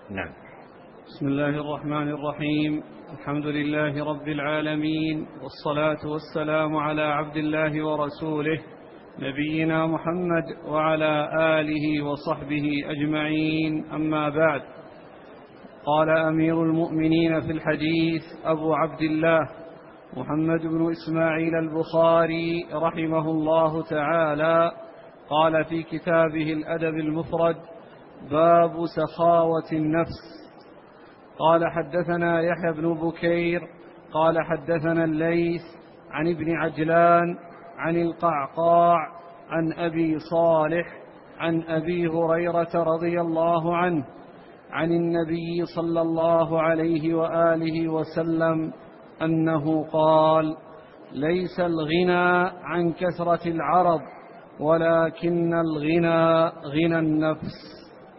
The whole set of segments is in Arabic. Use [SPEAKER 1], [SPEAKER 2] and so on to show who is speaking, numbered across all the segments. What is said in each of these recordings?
[SPEAKER 1] نعم.
[SPEAKER 2] بسم الله الرحمن الرحيم. الحمد لله رب العالمين، والصلاة والسلام على عبد الله ورسوله نبينا محمد وعلى آله وصحبه أجمعين، أما بعد. قال أمير المؤمنين في الحديث أبو عبد الله محمد بن إسماعيل البخاري رحمه الله تعالى، قال في كتابه الأدب المفرد: باب سخاوة النفس. قال حدثنا يحيى بن بكير قال حدثنا الليث عن ابن عجلان عن القعقاع عن أبي صالح عن أبي هريرة رضي الله عنه عن النبي صلى الله عليه وآله وسلم أنه قال: ليس الغنى عن كثرة العرض، ولكن الغنى غنى النفس.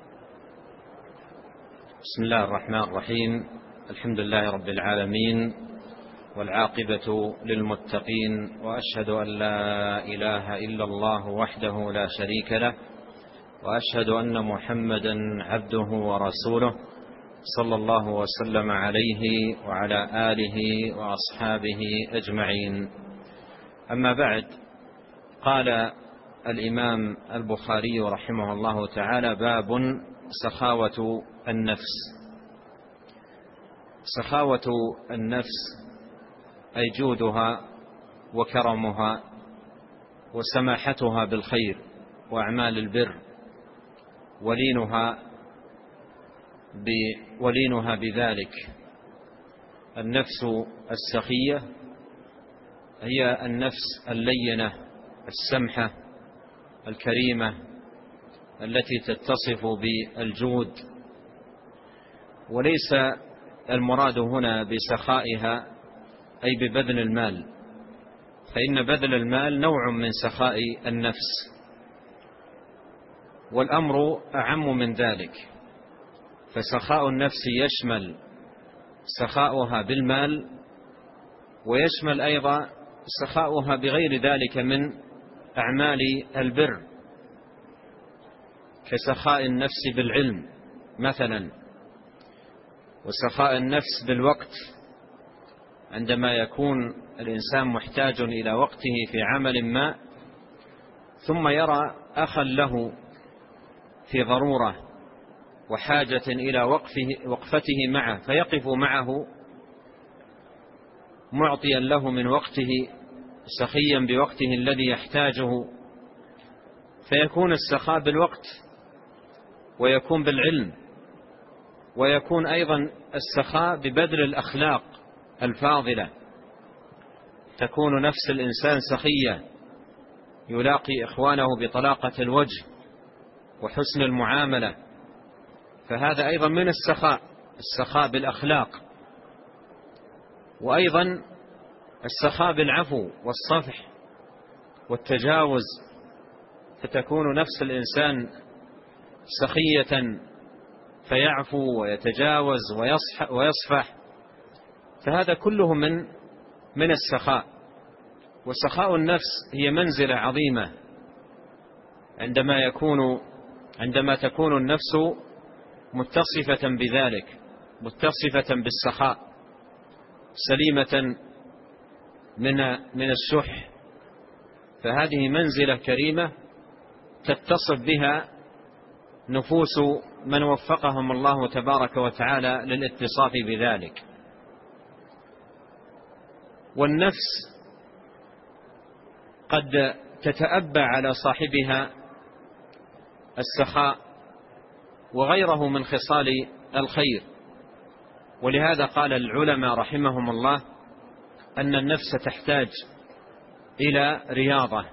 [SPEAKER 1] بسم الله الرحمن الرحيم. الحمد لله رب العالمين، والعاقبة للمتقين، وأشهد أن لا إله إلا الله وحده لا شريك له، وأشهد أن محمدا عبده ورسوله صلى الله وسلم عليه وعلى آله وأصحابه أجمعين. أما بعد، قال الإمام البخاري رحمه الله تعالى: باب سخاوة النفس. سخاوة النفس أي جودها وكرمها وسماحتها بالخير وأعمال البر، ولينها بذلك. النفس السخية هي النفس اللينة السمحة الكريمة التي تتصف بالجود، وليس المراد هنا بسخائها أي ببذل المال، فإن بذل المال نوع من سخاء النفس، والأمر أعم من ذلك. فسخاء النفس يشمل سخاؤها بالمال، ويشمل أيضا سخاؤها بغير ذلك من أعمال البر، كسخاء النفس بالعلم مثلا، وسخاء النفس بالوقت، عندما يكون الإنسان محتاج إلى وقته في عمل ما، ثم يرى أخا له في ضرورة وحاجة إلى وقفته معه، فيقف معه معطيا له من وقته، سخيا بوقته الذي يحتاجه، فيكون السخاء بالوقت، ويكون بالعلم، ويكون أيضا السخاء ببذل الأخلاق الفاضلة. تكون نفس الإنسان سخية، يلاقي إخوانه بطلاقة الوجه وحسن المعاملة، فهذا أيضا من السخاء بالأخلاق. وأيضا السخاء بالعفو والصفح والتجاوز، فتكون نفس الإنسان سخية فيعفو ويتجاوز ويصفح، فهذا كله من السخاء. وسخاء النفس هي منزلة عظيمة عندما تكون النفس متصفة بذلك، متصفة بالسخاء، سليمة من الشح، فهذه منزلة كريمة تتصف بها نفوس من وفقهم الله تبارك وتعالى للاتصاف بذلك. والنفس قد تتأبى على صاحبها السخاء وغيره من خصال الخير، ولهذا قال العلماء رحمهم الله أن النفس تحتاج إلى رياضة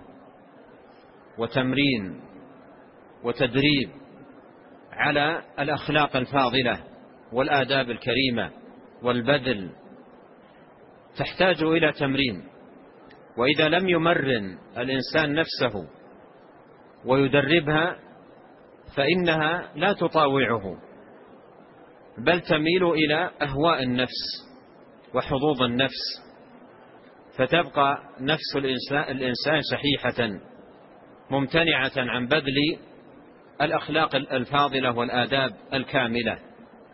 [SPEAKER 1] وتمرين وتدريب على الأخلاق الفاضلة والآداب الكريمة والبذل، تحتاج إلى تمرين. وإذا لم يمرن الإنسان نفسه ويدربها فإنها لا تطاوعه، بل تميل إلى أهواء النفس وحظوظ النفس، فتبقى نفس الإنسان شحيحة ممتنعة عن بذل الأخلاق الفاضلة والآداب الكاملة.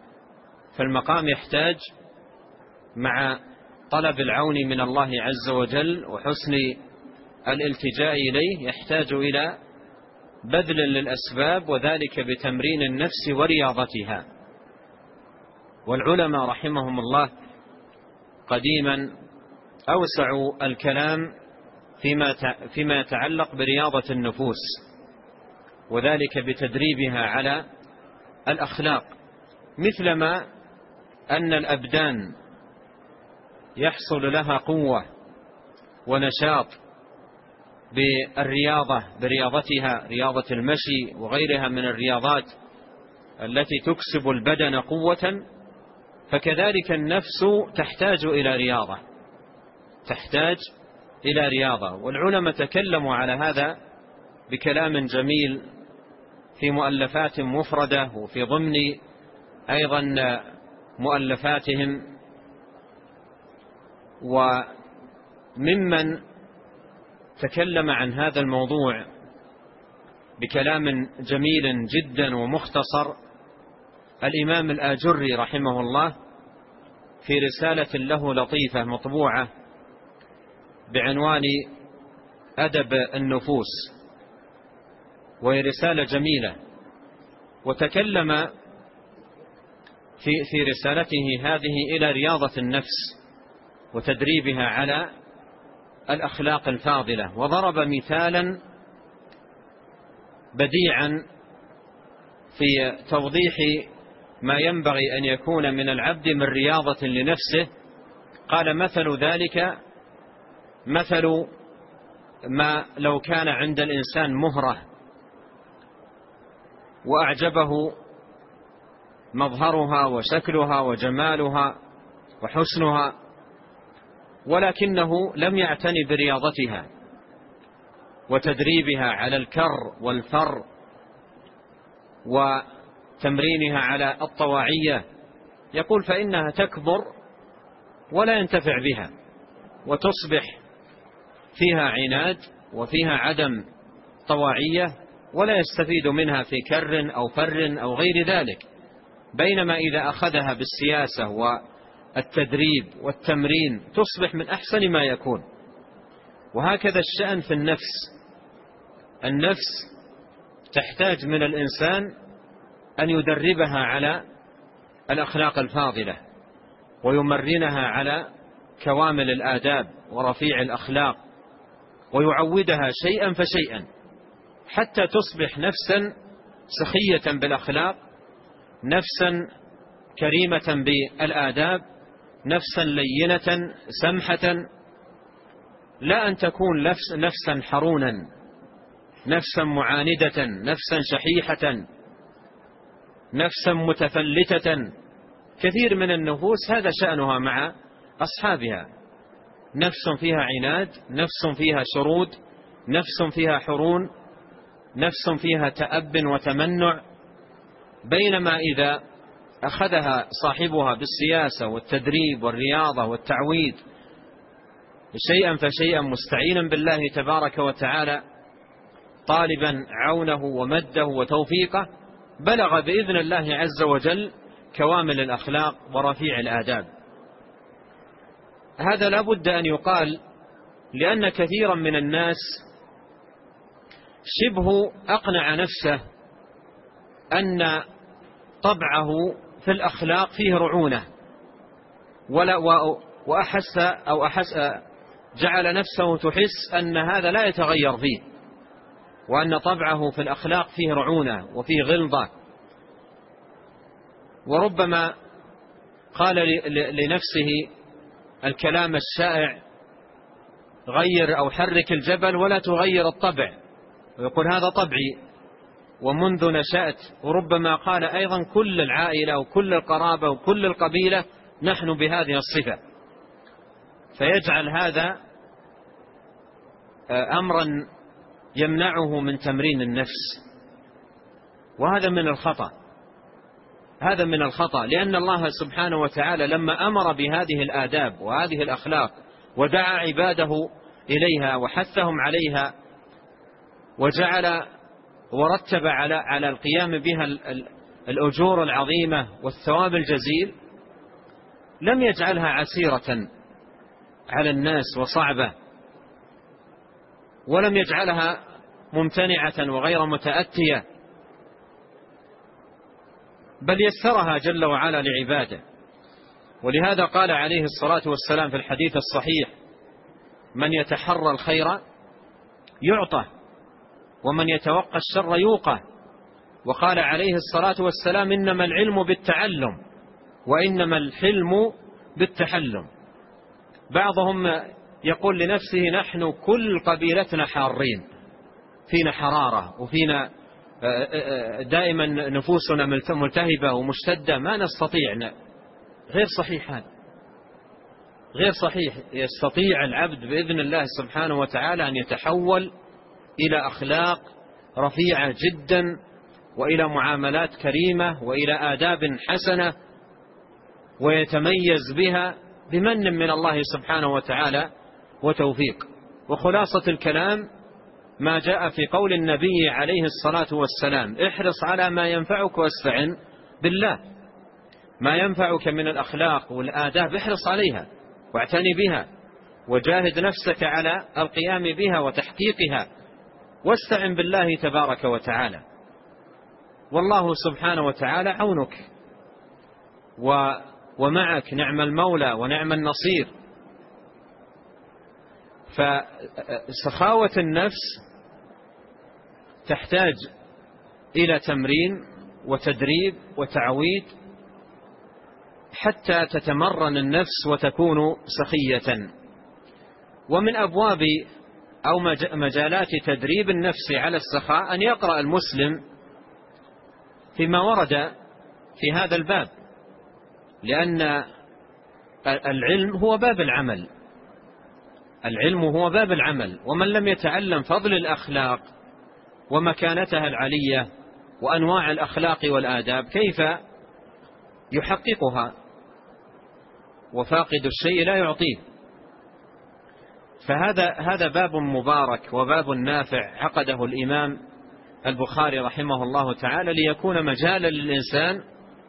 [SPEAKER 1] فالمقام يحتاج مع طلب العون من الله عز وجل وحسن الالتجاء إليه يحتاج إلى بذل للأسباب، وذلك بتمرين النفس ورياضتها. والعلماء رحمهم الله قديما أوسعوا الكلام فيما يتعلق برياضة النفوس، وذلك بتدريبها على الأخلاق، مثلما أن الأبدان يحصل لها قوة ونشاط برياضتها، رياضة المشي وغيرها من الرياضات التي تكسب البدن قوة، فكذلك النفس تحتاج إلى رياضة. والعلماء تكلموا على هذا بكلام جميل في مؤلفات مفردة وفي ضمن أيضا مؤلفاتهم. وممن تكلم عن هذا الموضوع بكلام جميل جدا ومختصر الإمام الآجري رحمه الله في رسالة له لطيفة مطبوعة بعنوان أدب النفوس، وهي رسالة جميلة. وتكلم في رسالته هذه إلى رياضة النفس وتدريبها على الأخلاق الفاضلة، وضرب مثالا بديعا في توضيح ما ينبغي أن يكون من العبد من رياضة لنفسه. قال: مثل ذلك مثل ما لو كان عند الإنسان مهرة وأعجبه مظهرها وشكلها وجمالها وحسنها، ولكنه لم يعتني برياضتها وتدريبها على الكر والفر وتمرينها على الطواعية، يقول فإنها تكبر ولا ينتفع بها، وتصبح فيها عناد وفيها عدم طواعية، ولا يستفيد منها في كر أو فر أو غير ذلك. بينما إذا أخذها بالسياسة والتدريب والتمرين تصبح من أحسن ما يكون. وهكذا الشأن في النفس تحتاج من الإنسان أن يدربها على الأخلاق الفاضلة، ويمرنها على كوامل الآداب ورفيع الأخلاق، ويعودها شيئا فشيئا حتى تصبح نفسا سخية بالأخلاق، نفسا كريمة بالآداب، نفسا لينة سمحة، لا أن تكون نفسا حرونا، نفسا معاندة، نفسا شحيحة، نفسا متفلتة. كثير من النفوس هذا شأنها مع أصحابها، نفس فيها عناد، نفس فيها شرود، نفس فيها حرون، نفس فيها تأب وتمنع. بينما إذا أخذها صاحبها بالسياسة والتدريب والرياضة والتعويد شيئا فشيئا، مستعينا بالله تبارك وتعالى، طالبا عونه ومده وتوفيقه، بلغ بإذن الله عز وجل كوامل الأخلاق ورفيع الآداب. هذا لا بد أن يقال، لأن كثيرا من الناس شبه أقنع نفسه أن طبعه في الأخلاق فيه رعونة، جعل نفسه تحس أن هذا لا يتغير فيه، وأن طبعه في الأخلاق فيه رعونة وفيه غلظة. وربما قال لنفسه الكلام الشائع: غير أو حرك الجبل ولا تغير الطبع، ويقول هذا طبعي ومنذ نشأت. وربما قال أيضا كل العائلة وكل القرابة وكل القبيلة نحن بهذه الصفة، فيجعل هذا أمرا يمنعه من تمرين النفس. وهذا من الخطأ، هذا من الخطأ، لأن الله سبحانه وتعالى لما أمر بهذه الآداب وهذه الأخلاق ودعا عباده إليها وحثهم عليها وجعل ورتب على القيام بها الأجور العظيمة والثواب الجزيل، لم يجعلها عسيرة على الناس وصعبة، ولم يجعلها ممتنعة وغير متأتية، بل يسرها جل وعلا لعباده. ولهذا قال عليه الصلاة والسلام في الحديث الصحيح: من يتحرى الخير يعطى، ومن يتوقى الشر يوقى. وقال عليه الصلاة والسلام: إنما العلم بالتعلم، وإنما الحلم بالتحلم. بعضهم يقول لنفسه: نحن كل قبيلتنا حارين، فينا حرارة وفينا دائما نفوسنا ملتهبة ومشتدة، ما نستطيع. غير صحيح، هذا غير صحيح. يستطيع العبد بإذن الله سبحانه وتعالى أن يتحول إلى أخلاق رفيعة جدا، وإلى معاملات كريمة، وإلى آداب حسنة، ويتميز بها بمن من الله سبحانه وتعالى وتوفيق. وخلاصة الكلام ما جاء في قول النبي عليه الصلاة والسلام: احرص على ما ينفعك واستعن بالله. ما ينفعك من الأخلاق والآداب احرص عليها واعتني بها، وجاهد نفسك على القيام بها وتحقيقها، واستعن بالله تبارك وتعالى، والله سبحانه وتعالى عونك ومعك، نعم المولى ونعم النصير. فسخاوة النفس تحتاج إلى تمرين وتدريب وتعويد حتى تتمرن النفس وتكون سخية. ومن أبواب أو مجالات تدريب النفس على السخاء أن يقرأ المسلم فيما ورد في هذا الباب، لأن العلم هو باب العمل. العلم هو باب العمل، ومن لم يتعلم فضل الأخلاق ومكانتها العلية وأنواع الأخلاق والآداب كيف يحققها؟ وفاقد الشيء لا يعطيه. فهذا باب مبارك وباب نافع عقده الإمام البخاري رحمه الله تعالى ليكون مجالا للإنسان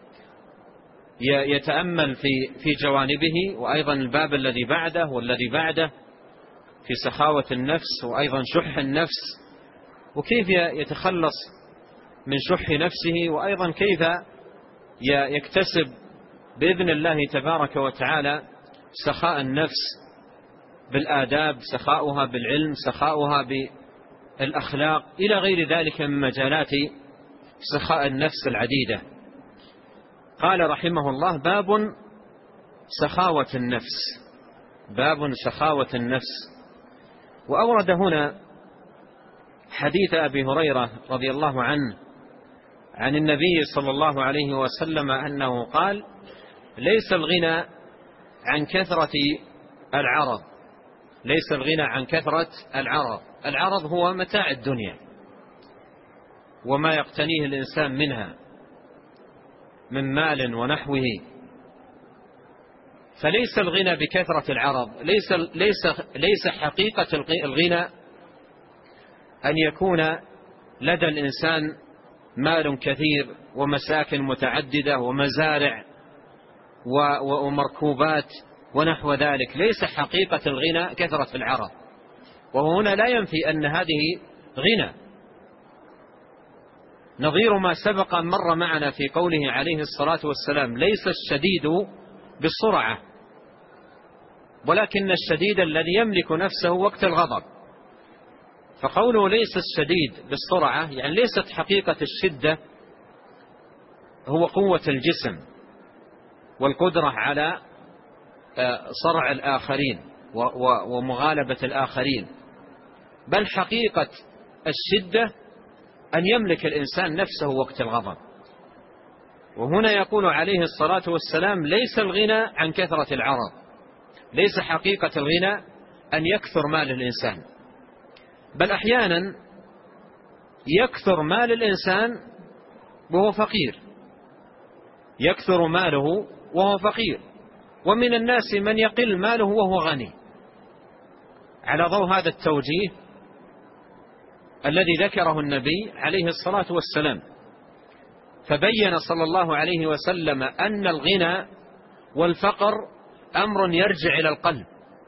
[SPEAKER 1] يتأمل في جوانبه، وأيضا الباب الذي بعده والذي بعده في سخاوة النفس، وأيضا شح النفس، وكيف يتخلص من شح نفسه، وأيضا كيف يكتسب بإذن الله تبارك وتعالى سخاء النفس بالآداب، سخاؤها بالعلم، سخاؤها بالأخلاق، إلى غير ذلك من مجالات سخاء النفس العديدة. قال رحمه الله: باب سخاوة النفس. باب سخاوة النفس. وأورد هنا حديث أبي هريرة رضي الله عنه عن النبي صلى الله عليه وسلم أنه قال: ليس الغنى عن كثرة العرض. ليس الغنى عن كثرة العرض. العرض هو متاع الدنيا وما يقتنيه الإنسان منها من مال ونحوه. فليس الغنى بكثرة العرض. ليس حقيقة الغنى أن يكون لدى الإنسان مال كثير ومساكن متعددة ومزارع ومركوبات ونحو ذلك. ليس حقيقة الغنى كثرة العرض. وهنا لا ينفي أن هذه غنى، نظير ما سبق مر معنا في قوله عليه الصلاة والسلام: ليس الشديد بالسرعة، ولكن الشديد الذي يملك نفسه وقت الغضب. فقوله ليس الشديد بالسرعة يعني ليست حقيقة الشدة هو قوة الجسم والقدرة على صرع الآخرين ومغالبة الآخرين، بل حقيقة الشدة أن يملك الإنسان نفسه وقت الغضب. وهنا يقول عليه الصلاة والسلام: ليس الغنى عن كثرة العرض. ليس حقيقة الغنى أن يكثر مال الإنسان، بل أحيانا يكثر مال الإنسان وهو فقير، يكثر ماله وهو فقير، ومن الناس من يقل ماله وهو غني. على ضوء هذا التوجيه الذي ذكره النبي عليه الصلاة والسلام، فبين صلى الله عليه وسلم أن الغنى والفقر أمر يرجع إلى القلب،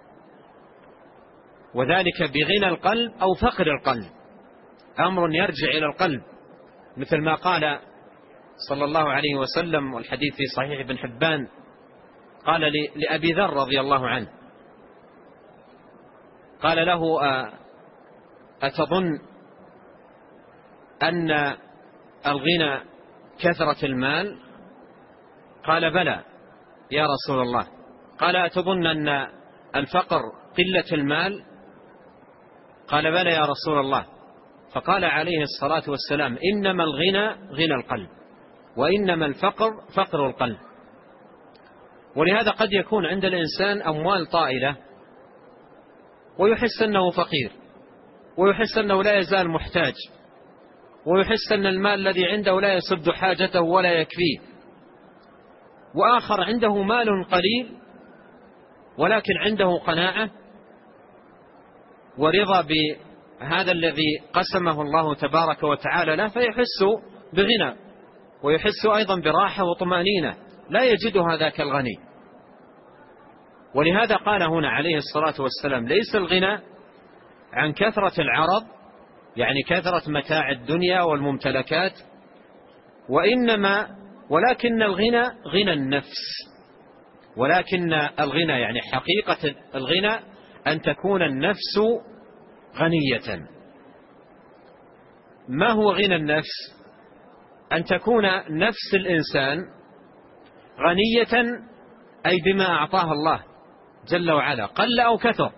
[SPEAKER 1] وذلك بغنى القلب أو فقر القلب، أمر يرجع إلى القلب، مثل ما قال صلى الله عليه وسلم، والحديث في صحيح ابن حبان، قال لأبي ذر رضي الله عنه، قال له: أتظن أن الغنى كثرة المال؟ قال: بلى يا رسول الله. قال: أتظن أن الفقر قلة المال؟ قال: بلى يا رسول الله. فقال عليه الصلاة والسلام: إنما الغنى غنى القلب، وإنما الفقر فقر القلب. ولهذا قد يكون عند الإنسان أموال طائلة ويحس أنه فقير، ويحس أنه لا يزال محتاج، ويحس أن المال الذي عنده لا يسد حاجته ولا يكفيه. وآخر عنده مال قليل ولكن عنده قناعة ورضا بهذا الذي قسمه الله تبارك وتعالى له، فيحس بغنى ويحس أيضا براحة وطمأنينة لا يجدها ذاك الغني. ولهذا قال هنا عليه الصلاة والسلام: ليس الغنى عن كثرة العرض، يعني كثرة متاع الدنيا والممتلكات، ولكن الغنى غنى النفس. ولكن الغنى يعني حقيقة الغنى أن تكون النفس غنية. ما هو غنى النفس؟ أن تكون نفس الإنسان غنية، أي بما أعطاه الله جل وعلا قل أو كثر.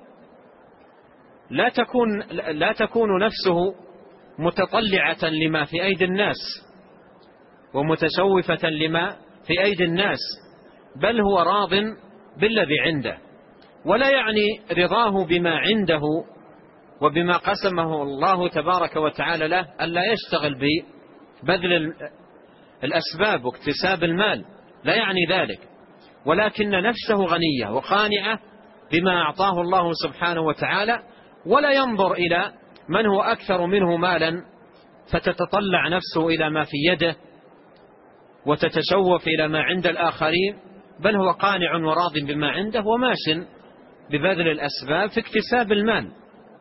[SPEAKER 1] لا تكون نفسه متطلعة لما في أيدي الناس ومتشوفة لما في أيدي الناس، بل هو راض بالذي عنده، ولا يعني رضاه بما عنده وبما قسمه الله تبارك وتعالى له ألا يشتغل ببذل الأسباب واكتساب المال، لا يعني ذلك، ولكن نفسه غنية وقانعة بما أعطاه الله سبحانه وتعالى، ولا ينظر إلى من هو أكثر منه مالا فتتطلع نفسه إلى ما في يده وتتشوف إلى ما عند الآخرين، بل هو قانع وراض بما عنده وماش ببذل الأسباب في اكتساب المال.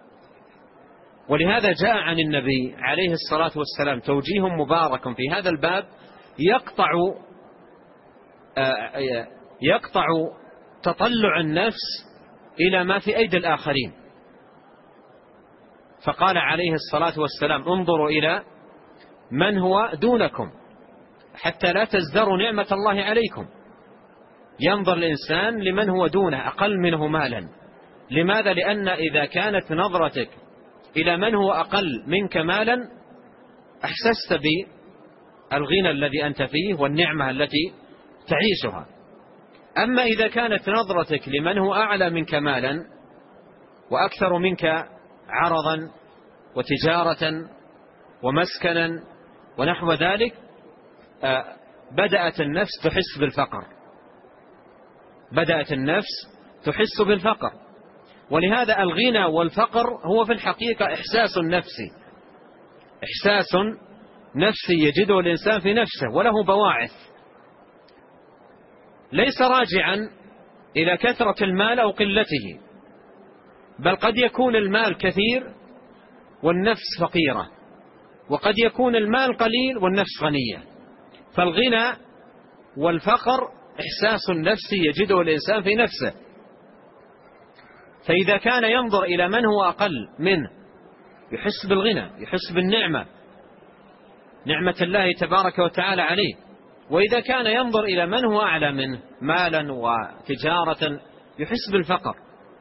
[SPEAKER 1] ولهذا جاء عن النبي عليه الصلاة والسلام توجيه مبارك في هذا الباب يقطع تطلع النفس إلى ما في أيدي الآخرين. فقال عليه الصلاة والسلام: انظروا إلى من هو دونكم حتى لا تزدروا نعمة الله عليكم. ينظر الإنسان لمن هو دونه أقل منه مالا. لماذا؟ لأن إذا كانت نظرتك إلى من هو أقل منك مالا أحسست بالغنى الذي أنت فيه والنعمة التي تعيشها. أما إذا كانت نظرتك لمن هو أعلى منك مالا وأكثر منك عرضا وتجارة ومسكنا ونحو ذلك، بدأت النفس تحس بالفقر، بدأت النفس تحس بالفقر. ولهذا الغنى والفقر هو في الحقيقة إحساس نفسي، إحساس نفسي يجده الإنسان في نفسه، وله بواعث، ليس راجعا إلى كثرة المال أو قلته، بل قد يكون المال كثير والنفس فقيرة، وقد يكون المال قليل والنفس غنية. فالغنى والفقر إحساس نفسي يجده الإنسان في نفسه. فإذا كان ينظر إلى من هو أقل منه يحس بالغنى، يحس بالنعمة، نعمة الله تبارك وتعالى عليه. وإذا كان ينظر إلى من هو أعلى منه مالا وتجارة يحس بالفقر.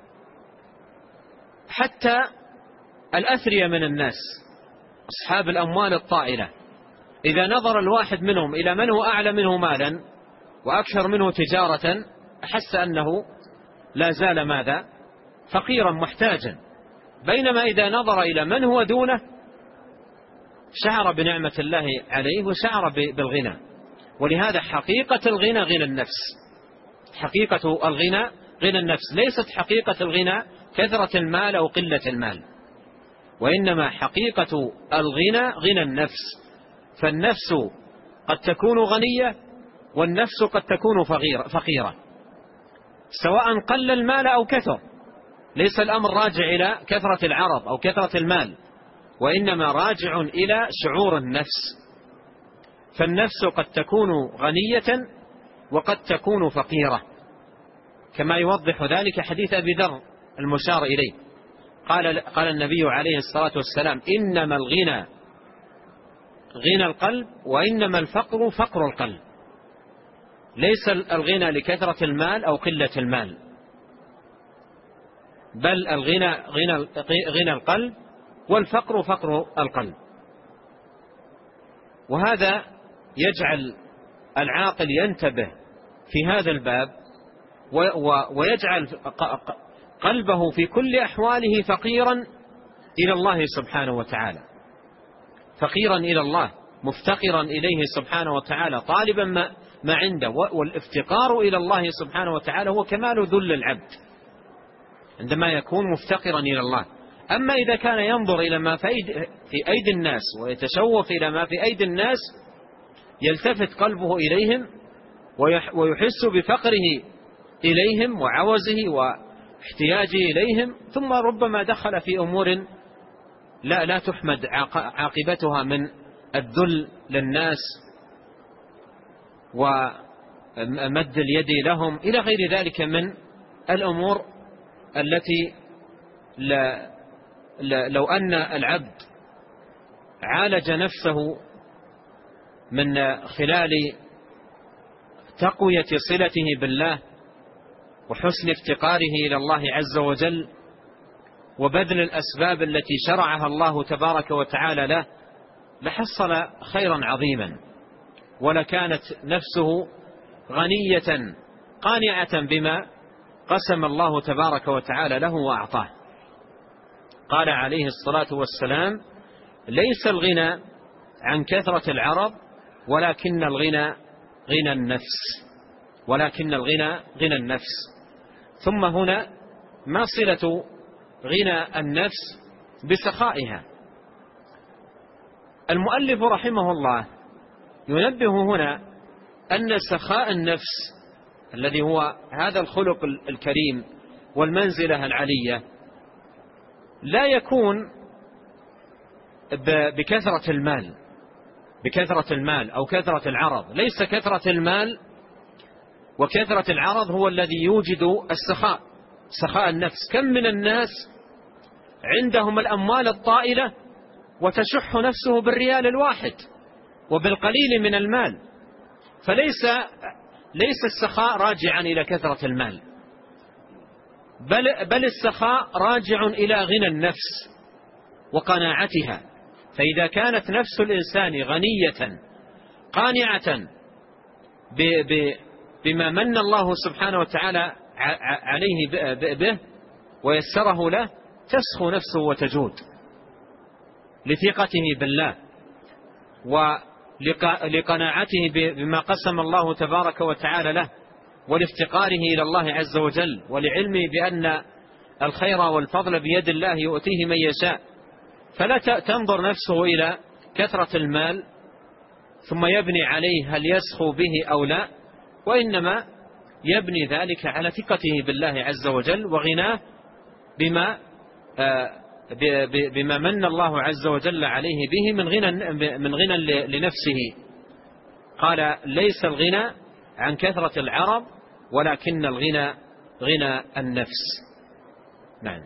[SPEAKER 1] حتى الأثرياء من الناس أصحاب الأموال الطائلة إذا نظر الواحد منهم إلى من هو أعلى منه مالا وأكثر منه تجارة أحس أنه لا زال ماذا؟ فقيرا محتاجا. بينما إذا نظر إلى من هو دونه شعر بنعمة الله عليه وشعر بالغنى. ولهذا حقيقة الغنى غنى النفس، حقيقة الغنى غنى النفس، ليست حقيقة الغنى كثرة المال أو قلة المال، وإنما حقيقة الغنى غنى النفس. فالنفس قد تكون غنية والنفس قد تكون فقيرة، سواء قل المال أو كثر. ليس الأمر راجع إلى كثرة العرض أو كثرة المال، وإنما راجع إلى شعور النفس. فالنفس قد تكون غنية وقد تكون فقيرة، كما يوضح ذلك حديث أبي ذر المشار إليه. قال النبي عليه الصلاة والسلام: إنما الغنى غنى القلب، وإنما الفقر فقر القلب. ليس الغنى لكثرة المال أو قلة المال، بل الغنى غنى القلب، والفقر فقر القلب. وهذا يجعل العاقل ينتبه في هذا الباب، ويجعل قلبه في كل أحواله فقيرا إلى الله سبحانه وتعالى، فقيرا إلى الله، مفتقرا إليه سبحانه وتعالى، طالبا ما عنده. والافتقار إلى الله سبحانه وتعالى هو كمال ذل العبد عندما يكون مفتقرا إلى الله. أما إذا كان ينظر إلى ما في أيدي الناس ويتشوف إلى ما في أيدي الناس، يلتفت قلبه إليهم ويحس بفقره إليهم وعوزه واحتياجه إليهم، ثم ربما دخل في أمور لا تحمد عاقبتها من الذل للناس ومد اليد لهم إلى غير ذلك من الأمور التي لو أن العبد عالج نفسه من خلال تقوية صلته بالله وحسن افتقاره إلى الله عز وجل وبذل الأسباب التي شرعها الله تبارك وتعالى له، لحصل خيرا عظيما، ولكانت نفسه غنية قانعة بما قسم الله تبارك وتعالى له وأعطاه. قال عليه الصلاة والسلام: ليس الغنى عن كثرة العرض، ولكن الغنى غنى النفس، ولكن الغنى غنى النفس. ثم هنا ما صلة غنى النفس بسخائها؟ المؤلف رحمه الله ينبه هنا أن سخاء النفس الذي هو هذا الخلق الكريم والمنزلة العلية لا يكون بكثرة المال أو كثرة العرض. ليس كثرة المال وكثرة العرض هو الذي يوجد سخاء النفس. كم من الناس عندهم الأموال الطائلة وتشح نفسه بالريال الواحد وبالقليل من المال. فليس السخاء راجعا إلى كثرة المال، بل السخاء راجع إلى غنى النفس وقناعتها. فإذا كانت نفس الإنسان غنية قانعة بما من الله سبحانه وتعالى عليه به ويسره له، تسخو نفسه وتجود لثقته بالله ولقناعته بما قسم الله تبارك وتعالى له، ولافتقاره إلى الله عز وجل، ولعلمه بأن الخير والفضل بيد الله يؤتيه من يشاء. فلا تنظر نفسه إلى كثرة المال ثم يبني عليه هل يسخو به أو لا، وإنما يبني ذلك على ثقته بالله عز وجل وغناه بما من الله عز وجل عليه به من غنى لنفسه. قال: ليس الغنى عن كثرة العرض، ولكن الغنى غنى النفس. نعم.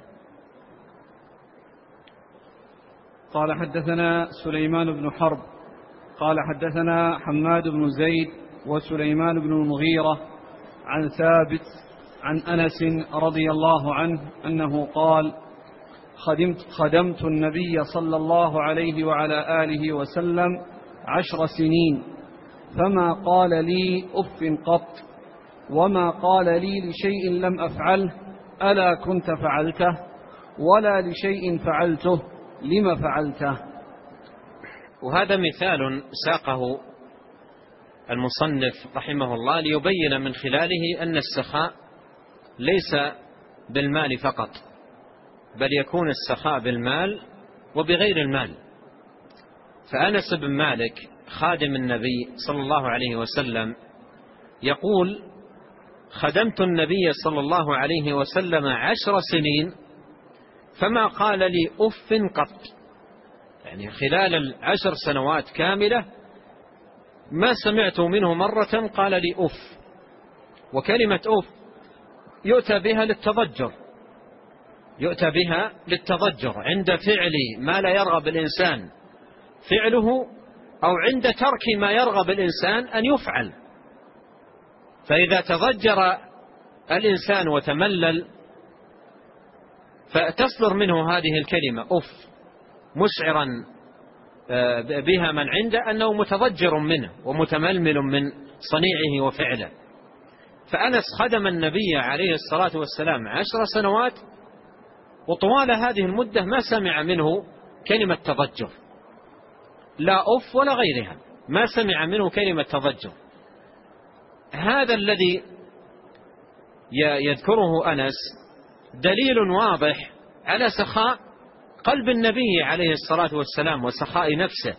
[SPEAKER 2] قال: حدثنا سليمان بن حرب قال: حدثنا حماد بن زيد وسليمان بن المغيرة عن ثابت عن أنس رضي الله عنه أنه قال: خدمت النبي صلى الله عليه وعلى آله وسلم 10 سنين، فما قال لي أف قط، وما قال لي لشيء لم أفعله ألا كنت فعلته، ولا لشيء فعلته لم فعلته.
[SPEAKER 1] وهذا مثال ساقه المصنف رحمه الله ليبين من خلاله أن السخاء ليس بالمال فقط، بل يكون السخاء بالمال وبغير المال. فأنس بن مالك خادم النبي صلى الله عليه وسلم يقول: خدمت النبي صلى الله عليه وسلم 10 سنين فما قال لي أف قط، يعني خلال 10 سنوات كاملة ما سمعت منه مرة قال لي أف. وكلمة أف يؤتى بها للتضجر عند فعل ما لا يرغب الإنسان فعله، أو عند ترك ما يرغب الإنسان أن يفعل. فإذا تضجر الإنسان وتملل فتصدر منه هذه الكلمة أف، مشعرا بها من عنده أنه متضجر منه ومتململ من صنيعه وفعله. فأنس خدم النبي عليه الصلاة والسلام 10 سنوات، وطوال هذه المدة ما سمع منه كلمة تضجر، لا أف ولا غيرها، ما سمع منه كلمة تضجر. هذا الذي يذكره أنس دليل واضح على سخاء قلب النبي عليه الصلاة والسلام وسخاء نفسه.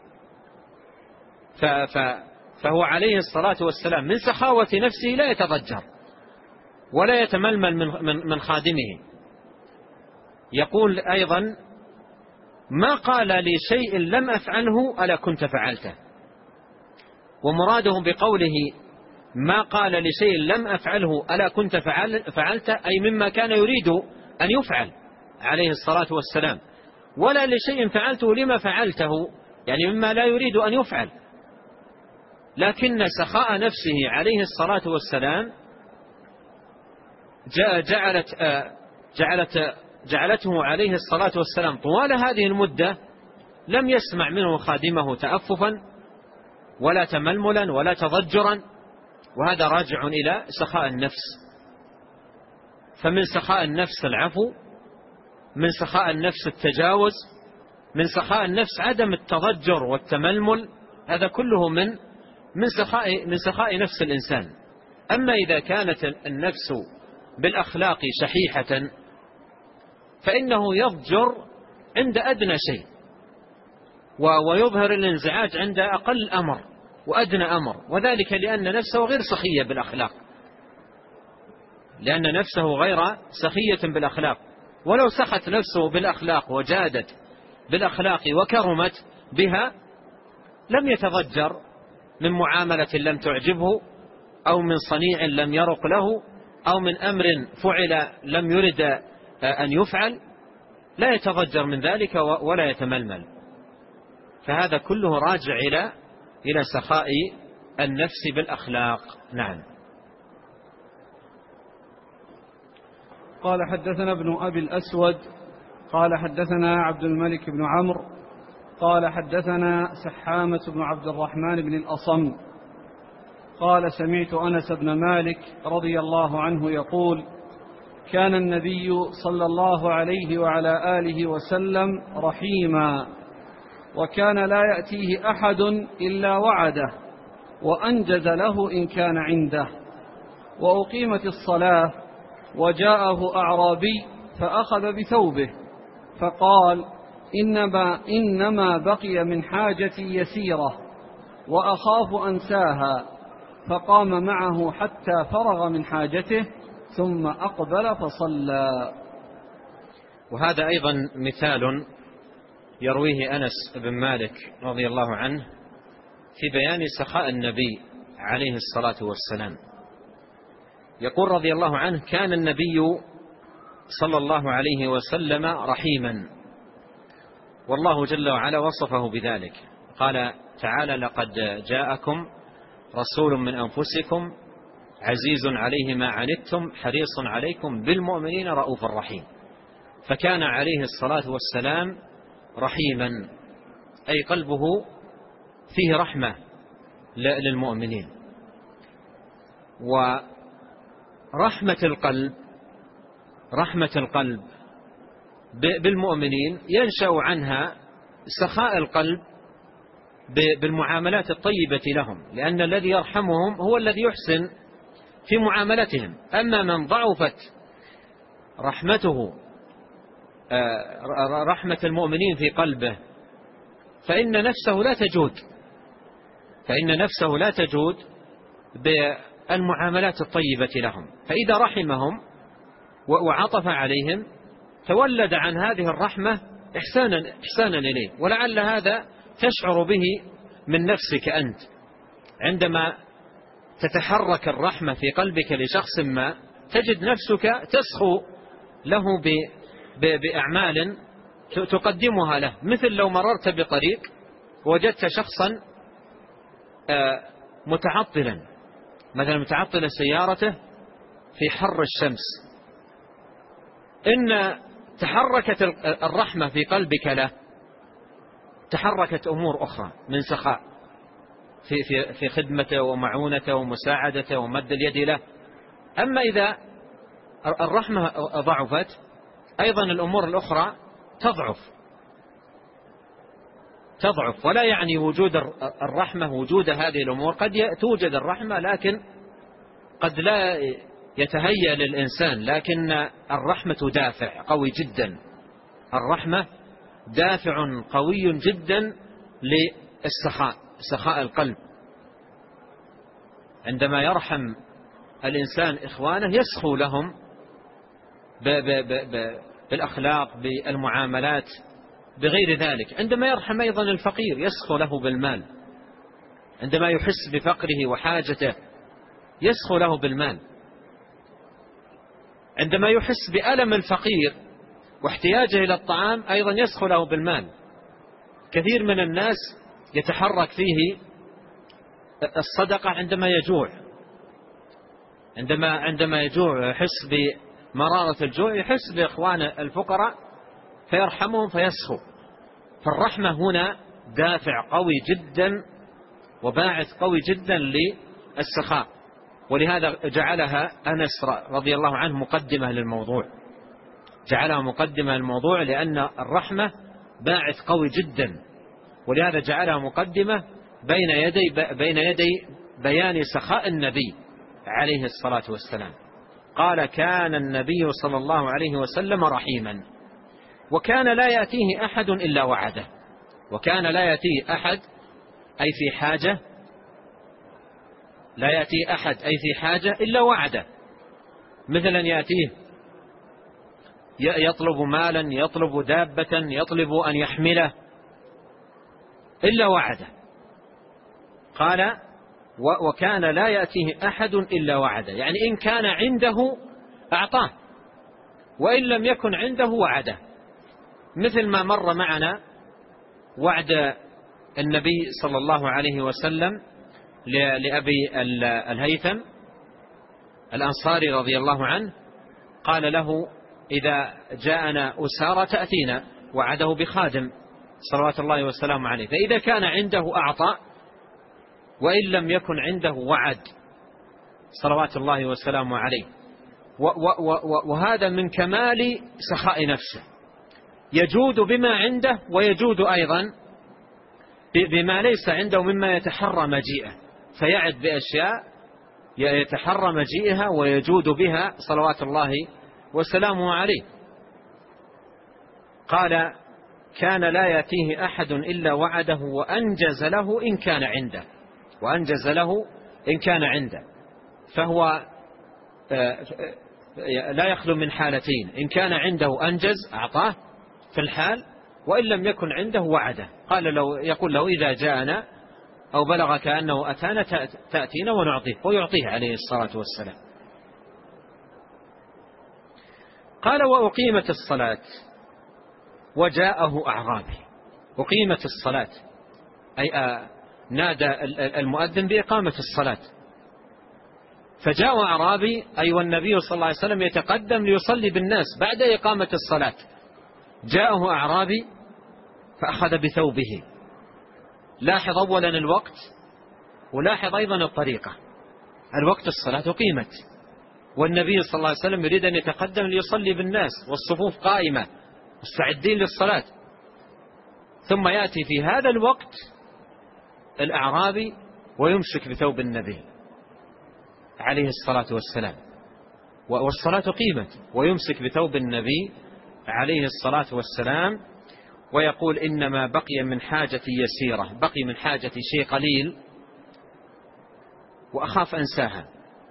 [SPEAKER 1] فهو عليه الصلاة والسلام من سخاوة نفسه لا يتضجر ولا يتململ من خادمه. يقول أيضا: ما قال لي شيء لم أفعله ألا كنت فعلته. ومراده بقوله ما قال لشيء لم أفعله ألا كنت فعلته أي مما كان يريد أن يفعل عليه الصلاة والسلام، ولا لشيء فعلته لما فعلته، يعني مما لا يريد أن يفعل. لكن سخاء نفسه عليه الصلاة والسلام جعلته عليه الصلاة والسلام طوال هذه المدة لم يسمع منه خادمه تأففا ولا تململا ولا تضجرا، وهذا راجع إلى سخاء النفس. فمن سخاء النفس العفو، من سخاء النفس التجاوز، من سخاء النفس عدم التضجر والتململ، هذا كله من سخاء نفس الإنسان. أما إذا كانت النفس بالأخلاق شحيحة فإنه يضجر عند أدنى شيء ويظهر الانزعاج عند أقل أمر وأدنى أمر، وذلك لأن نفسه غير سخية بالأخلاق، لأن نفسه غير سخية بالأخلاق. ولو سخت نفسه بالأخلاق وجادت بالأخلاق وكرمت بها لم يتضجر من معاملة لم تعجبه، أو من صنيع لم يرق له، أو من أمر فعل لم يرد أن يفعل، لا يتضجر من ذلك ولا يتململ. فهذا كله راجع إلى سخاء النفس بالأخلاق. نعم.
[SPEAKER 2] قال حدثنا ابن أبي الأسود قال حدثنا عبد الملك بن عمرو قال حدثنا سحامة بن عبد الرحمن بن الأصم قال سمعت أنس بن مالك رضي الله عنه يقول: كان النبي صلى الله عليه وعلى آله وسلم رحيما، وكان لا يأتيه أحد إلا وعده وأنجز له إن كان عنده. وأقيمت الصلاة وجاءه أعرابي فأخذ بثوبه فقال: إنما بقي من حاجتي يسيرة وأخاف أنساها، فقام معه حتى فرغ من حاجته ثم أقبل فصلى.
[SPEAKER 1] وهذا أيضا مثال يرويه أنس بن مالك رضي الله عنه في بيان سخاء النبي عليه الصلاة والسلام. يقول رضي الله عنه: كان النبي صلى الله عليه وسلم رحيما، والله جل وعلا وصفه بذلك. قال تعالى: لقد جاءكم رسول من أنفسكم عزيز عليه ما عنتم حريص عليكم بالمؤمنين رؤوف رحيم. فكان عليه الصلاة والسلام رحيما، أي قلبه فيه رحمة للمؤمنين. ورحمة القلب بالمؤمنين ينشأ عنها سخاء القلب بالمعاملات الطيبة لهم، لأن الذي يرحمهم هو الذي يحسن في معاملتهم. أما من ضعفت رحمة المؤمنين في قلبه فإن نفسه لا تجود المعاملات الطيبة لهم، فإذا رحمهم وعطف عليهم تولد عن هذه الرحمة إحسانا إليه. ولعل هذا تشعر به من نفسك أنت عندما تتحرك الرحمة في قلبك لشخص ما، تجد نفسك تسخو له بأعمال تقدمها له. مثل لو مررت بطريق وجدت شخصا متعطلا، مثلا متعطل سيارته في حر الشمس، إن تحركت الرحمة في قلبك له تحركت أمور أخرى من سخاء في خدمته ومعونته ومساعدته ومد اليد له. أما إذا الرحمة ضعفت أيضا الأمور الأخرى تضعف. ولا يعني وجود الرحمة وجود هذه الأمور، قد توجد الرحمة لكن قد لا يتهيأ للإنسان، لكن الرحمة دافع قوي جدا. الرحمة دافع قوي جدا سخاء القلب. عندما يرحم الإنسان إخوانه يسخو لهم بالأخلاق، بالمعاملات، بغير ذلك. عندما يرحم أيضا الفقير يسخو له بالمال، عندما يحس بفقره وحاجته يسخو له بالمال، عندما يحس بألم الفقير واحتياجه إلى الطعام أيضا يسخو له بالمال. كثير من الناس يتحرك فيه الصدقة عندما يجوع، عندما يجوع يحس بمرارة الجوع، يحس بإخوان الفقراء فيرحمهم فيسخو. فالرحمة هنا دافع قوي جدا وباعث قوي جدا للسخاء، ولهذا جعلها أنس رضي الله عنه مقدمة للموضوع، جعلها مقدمة للموضوع لأن الرحمة باعث قوي جدا، ولهذا جعلها مقدمة بين يدي بيان سخاء النبي عليه الصلاة والسلام. قال: كان النبي صلى الله عليه وسلم رحيما، وكان لا يأتيه أحد إلا وعده. وكان لا يأتيه أحد أي في حاجة، لا يأتيه أحد أي في حاجة إلا وعده. مثلا يأتيه يطلب مالا، يطلب دابة، يطلب أن يحمله، إلا وعده. قال: وكان لا يأتيه أحد إلا وعده، يعني إن كان عنده أعطاه، وإن لم يكن عنده وعده. مثل ما مر معنا وعد النبي صلى الله عليه وسلم لأبي الهيثم الأنصاري رضي الله عنه، قال له: إذا جاءنا أسارى تأتينا، وعده بخادم صلوات الله وسلامه عليه، فإذا كان عنده أعطى، وإن لم يكن عنده وعد صلوات الله وسلامه عليه. وهذا من كمال سخاء نفسه، يجود بما عنده ويجود أيضا بما ليس عنده مما يتحرى مجيئه، فيعد بأشياء يتحرى مجيئها ويجود بها صلوات الله وسلامه عليه. قال: كان لا يأتيه أحد إلا وعده وأنجز له إن كان عنده، وأنجز له إن كان عنده. فهو لا يخلو من حالتين: إن كان عنده أنجز أعطاه في الحال، وإن لم يكن عنده وعده. قال يقول له: إذا جاءنا أو بلغ كأنه أتانا تأتينا ونعطيه، ويعطيه عليه الصلاة والسلام. قال: وأقيمت الصلاة وجاءه أعرابي. أقيمت الصلاة أي نادى المؤذن بإقامة الصلاة، فجاء أعرابي أي والنبي صلى الله عليه وسلم يتقدم ليصلي بالناس بعد إقامة الصلاة. جاءه أعرابي فأخذ بثوبه. لاحظ أولا الوقت، ولاحظ أيضا الطريقة. الوقت الصلاة قيمت، والنبي صلى الله عليه وسلم يريد أن يتقدم ليصلي بالناس والصفوف قائمة مستعدين للصلاة، ثم يأتي في هذا الوقت الأعرابي ويمسك بثوب النبي عليه الصلاة والسلام، والصلاة قيمت، ويمسك بثوب النبي عليه الصلاة والسلام ويقول: إنما بقي من حاجتي يسيرة، بقي من حاجتي شيء قليل وأخاف أنساها.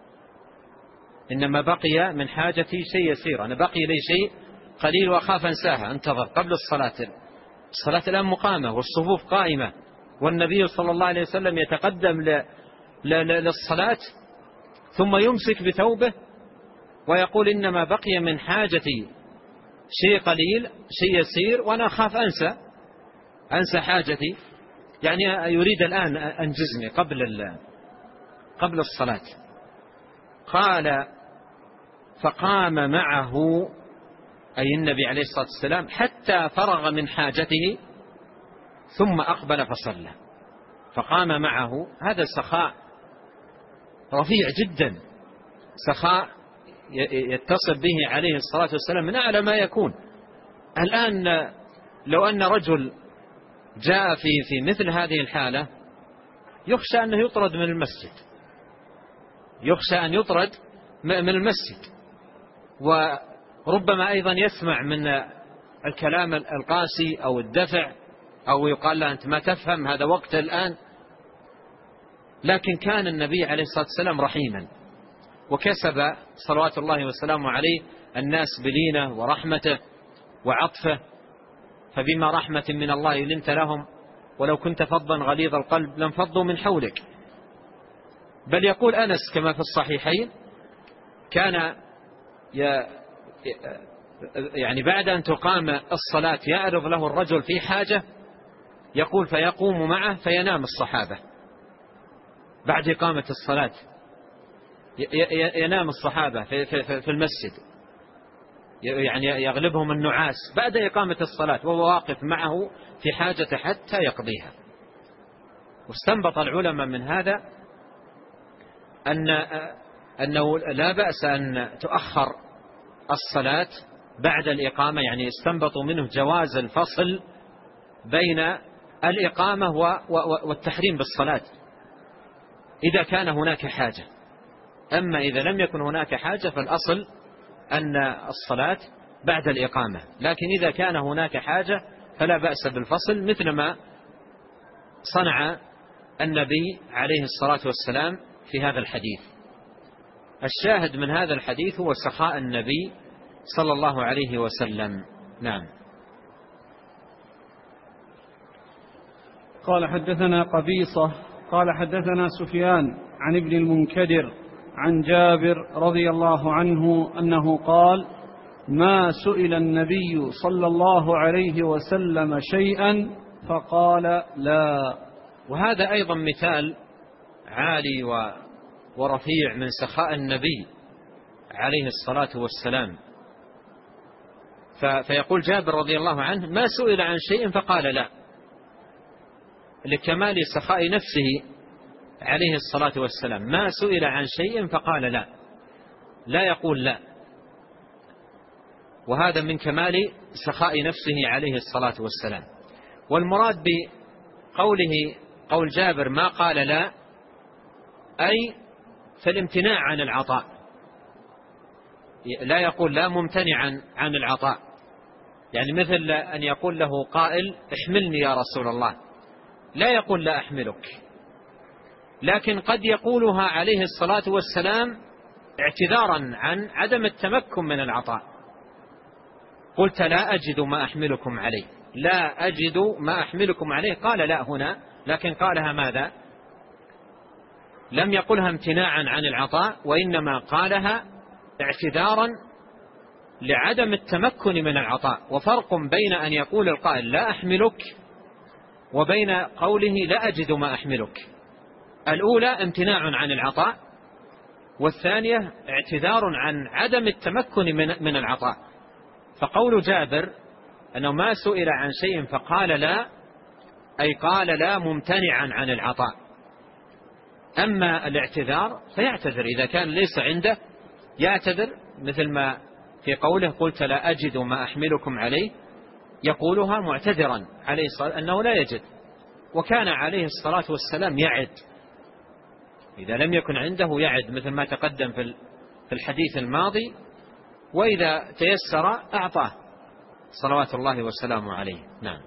[SPEAKER 1] إنما بقي من حاجتي شيء يسير، أنا بقي لي شيء قليل وأخاف أنساها، انتظر قبل الصلاة. الصلاة الآن مقامة والصفوف قائمة، والنبي صلى الله عليه وسلم يتقدم للصلاة ثم يمسك بثوبه ويقول إنما بقي من حاجتي شيء قليل شيء يسير وأنا أخاف أنسى حاجتي، يعني يريد الآن أنجزني قبل الصلاة. قال فقام معه أي النبي عليه الصلاة والسلام حتى فرغ من حاجته ثم أقبل فصلى. فقام معه، هذا سخاء رفيع جدا، سخاء يتصل به عليه الصلاة والسلام من أعلى ما يكون. الآن لو أن رجل جاء في مثل هذه الحالة يخشى أنه يطرد من المسجد، يخشى أن يطرد من المسجد، وربما أيضا يسمع من الكلام القاسي أو الدفع، أو يقال له أنت ما تفهم هذا وقت الآن. لكن كان النبي عليه الصلاة والسلام رحيما، وكسب صلوات الله وسلامه عليه الناس بلينه ورحمته وعطفه، فبما رحمة من الله لنت لهم ولو كنت فظا غليظ القلب لانفضوا من حولك. بل يقول أنس كما في الصحيحين كان يعني بعد أن تقام الصلاة يعرض له الرجل في حاجة، يقول فيقوم معه فينام الصحابة بعد إقامة الصلاة، ينام الصحابة في المسجد، يعني يغلبهم النعاس بعد إقامة الصلاة وهو واقف معه في حاجة حتى يقضيها. واستنبط العلماء من هذا أنه لا بأس أن تؤخر الصلاة بعد الإقامة، يعني استنبطوا منه جواز الفصل بين الإقامة والتحريم بالصلاة إذا كان هناك حاجة. أما إذا لم يكن هناك حاجة فالأصل أن الصلاة بعد الإقامة، لكن إذا كان هناك حاجة فلا بأس بالفصل مثل ما صنع النبي عليه الصلاة والسلام في هذا الحديث. الشاهد من هذا الحديث هو سخاء النبي صلى الله عليه وسلم. نعم.
[SPEAKER 2] قال حدثنا قبيصة قال حدثنا سفيان عن ابن المنكدر عن جابر رضي الله عنه أنه قال ما سئل النبي صلى الله عليه وسلم شيئا فقال لا.
[SPEAKER 1] وهذا أيضا مثال عالي ورفيع من سخاء النبي عليه الصلاة والسلام. فيقول جابر رضي الله عنه ما سئل عن شيء فقال لا، لكمال سخاء نفسه عليه الصلاة والسلام. ما سئل عن شيء فقال لا، لا يقول لا، وهذا من كمال سخاء نفسه عليه الصلاة والسلام. والمراد بقوله قول جابر ما قال لا أي في الامتناع عن العطاء، لا يقول لا ممتنعا عن العطاء، يعني مثل أن يقول له قائل احملني يا رسول الله، لا يقول لا أحملك، لكن قد يقولها عليه الصلاة والسلام اعتذارا عن عدم التمكن من العطاء. قلت لا أجد ما أحملكم عليه، لا أجد ما أحملكم عليه، قال لا هنا، لكن قالها ماذا؟ لم يقلها امتناعا عن العطاء، وإنما قالها اعتذارا لعدم التمكن من العطاء. وفرق بين أن يقول القائل لا أحملك وبين قوله لا أجد ما أحملك. الأولى امتناع عن العطاء، والثانية اعتذار عن عدم التمكن من العطاء. فقول جابر أنه ما سئل عن شيء فقال لا أي قال لا ممتنعا عن العطاء. أما الاعتذار فيعتذر إذا كان ليس عنده، يعتذر مثل ما في قوله قلت لا أجد ما أحملكم عليه، يقولها معتذرا عليه الصلاة أنه لا يجد. وكان عليه الصلاة والسلام يعد إذا لم يكن عنده، يعد مثل ما تقدم في الحديث الماضي، وإذا تيسر أعطاه صلوات الله وسلامه عليه. نعم.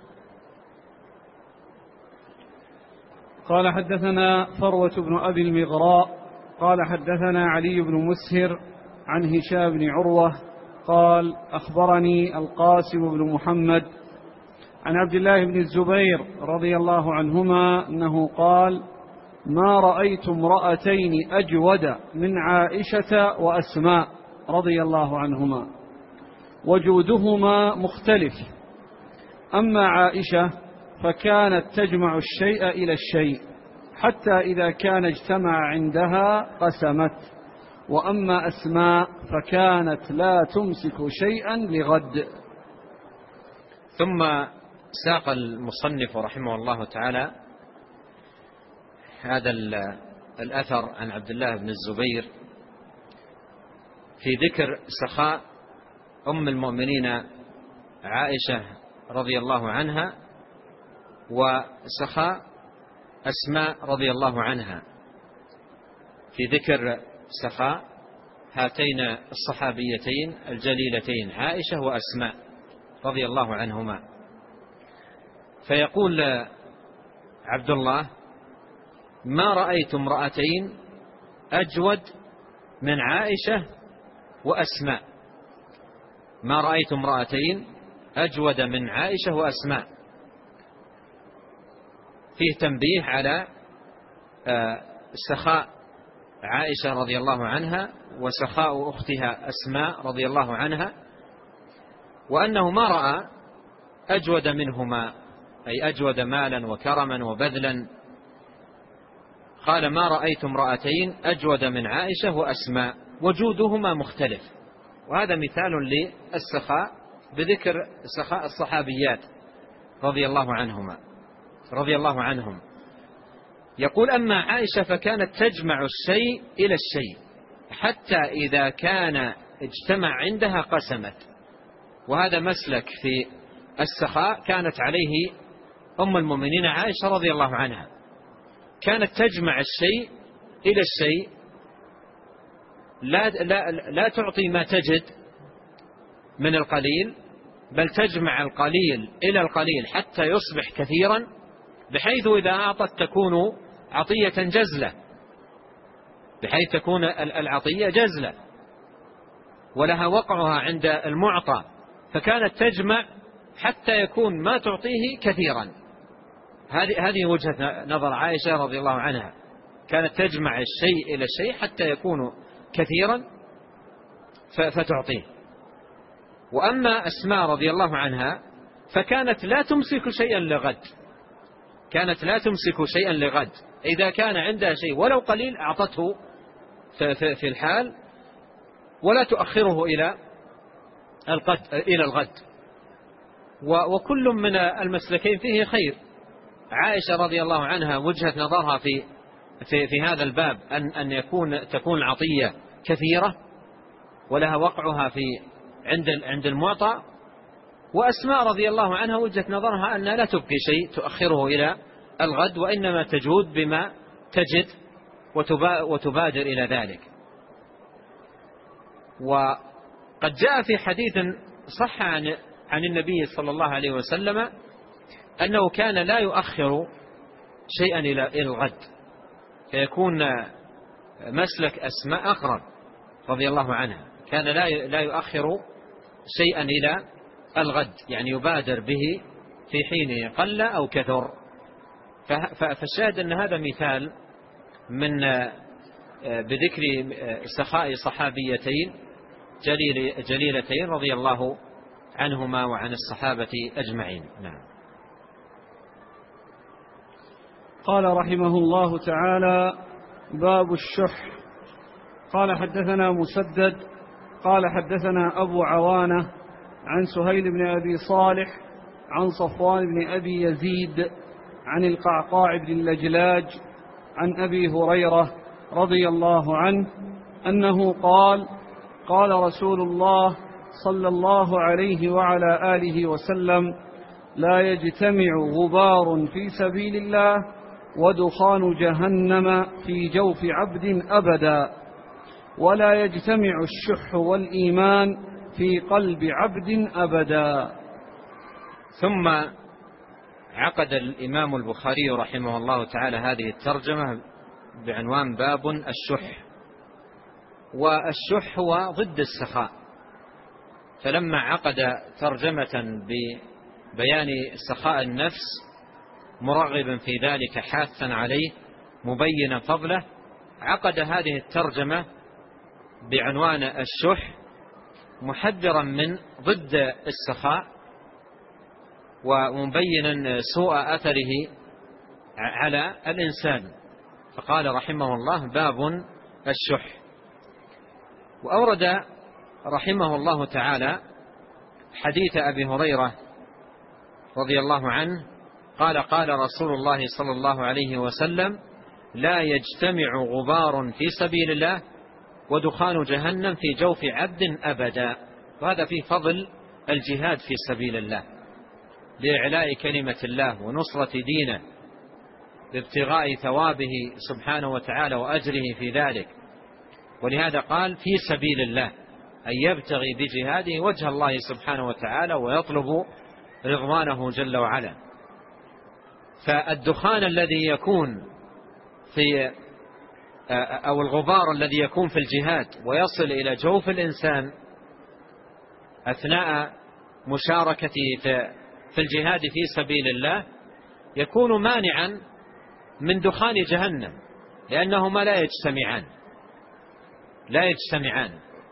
[SPEAKER 2] قال حدثنا فروة بن أبي المغراء قال حدثنا علي بن مسهر عن هشام بن عروة قال أخبرني القاسم بن محمد عن عبد الله بن الزبير رضي الله عنهما أنه قال ما رأيت امرأتين أجود من عائشة وأسماء رضي الله عنهما، وجودهما مختلف. أما عائشة فكانت تجمع الشيء إلى الشيء حتى إذا كان اجتمع عندها قسمت، وأما أسماء فكانت لا تمسك شيئا لغد.
[SPEAKER 1] ثم ساق المصنف رحمه الله تعالى هذا الأثر عن عبد الله بن الزبير في ذكر سخاء أم المؤمنين عائشة رضي الله عنها وسخاء أسماء رضي الله عنها، في ذكر سخاء هاتين الصحابيتين الجليلتين عائشة وأسماء رضي الله عنهما. فيقول عبد الله ما رأيت امرأتين أجود من عائشة وأسماء، ما رأيت امرأتين أجود من عائشة وأسماء. فيه تنبيه على سخاء عائشة رضي الله عنها وسخاء أختها أسماء رضي الله عنها، وأنه ما رأى أجود منهما، أي أجود مالا وكرما وبذلا. قال ما رأيت امرأتين أجود من عائشة وأسماء وجودهما مختلف. وهذا مثال للسخاء بذكر سخاء الصحابيات رضي الله عنهما رضي الله عنهم. يقول أما عائشة فكانت تجمع الشيء إلى الشيء حتى إذا كان اجتمع عندها قسمت. وهذا مسلك في السخاء كانت عليه أم المؤمنين عائشة رضي الله عنها، كانت تجمع الشيء إلى الشيء، لا تعطي ما تجد من القليل، بل تجمع القليل إلى القليل حتى يصبح كثيرا، بحيث إذا أعطت تكون عطية جزلة، بحيث تكون العطية جزلة ولها وقعها عند المعطى. فكانت تجمع حتى يكون ما تعطيه كثيرا. هذه وجهة نظر عائشة رضي الله عنها، كانت تجمع الشيء إلى الشيء حتى يكون كثيرا فتعطيه. وأما أسماء رضي الله عنها فكانت لا تمسك شيئا لغد، كانت لا تمسك شيئا لغد، إذا كان عندها شيء ولو قليل أعطته في الحال ولا تؤخره إلى الغد. وكل من المسلكين فيه خير. عائشة رضي الله عنها وجهة نظرها في هذا الباب أن تكون العطية كثيرة ولها وقعها عند المعطى. وأسماء رضي الله عنها وجهة نظرها أنها لا تبقي شيء تؤخره إلى الغد، وإنما تجود بما تجد وتبادر إلى ذلك. وقد جاء في حديث صح عن النبي صلى الله عليه وسلم أنه كان لا يؤخر شيئا إلى الغد، فيكون مسلك أسماء أقرب رضي الله عنها، كان لا يؤخر شيئا إلى الغد، يعني يبادر به في حين قل أو كثر. فالشاهد أن هذا مثال من بذكر سخاء صحابيتين جليلتين رضي الله عنهما وعن الصحابة أجمعين. نعم.
[SPEAKER 2] قال رحمه الله تعالى: باب الشح. قال حدثنا مسدد قال حدثنا أبو عوانة عن سهيل بن أبي صالح عن صفوان بن أبي يزيد عن القعقاع بن اللجلاج عن أبي هريرة رضي الله عنه أنه قال: قال رسول الله صلى الله عليه وعلى آله وسلم: لا يجتمع غبار في سبيل الله ودخان جهنم في جوف عبد أبدا، ولا يجتمع الشح والإيمان في قلب عبد أبدا.
[SPEAKER 1] ثم عقد الإمام البخاري رحمه الله تعالى هذه الترجمة بعنوان باب الشح. والشح هو ضد السخاء. فلما عقد ترجمة ببيان سخاء النفس مرغبا في ذلك حاثا عليه مبينا فضله، عقد هذه الترجمة بعنوان الشح محذرا من ضد السخاء ومبينا سوء أثره على الإنسان، فقال رحمه الله باب الشح. وأورد رحمه الله تعالى حديث أبي هريرة رضي الله عنه قال قال رسول الله صلى الله عليه وسلم لا يجتمع غبار في سبيل الله ودخان جهنم في جوف عبد أبدا. وهذا في فضل الجهاد في سبيل الله لإعلاء كلمة الله ونصرة دينه بابتغاء ثوابه سبحانه وتعالى وأجره في ذلك. ولهذا قال في سبيل الله أن يبتغي بجهاده وجه الله سبحانه وتعالى ويطلب رضوانه جل وعلا. فالدخان الذي يكون في أو الغبار الذي يكون في الجهاد ويصل إلى جوف الإنسان أثناء مشاركته في الجهاد في سبيل الله يكون مانعا من دخان جهنم، لأنهما لا يجتمعان.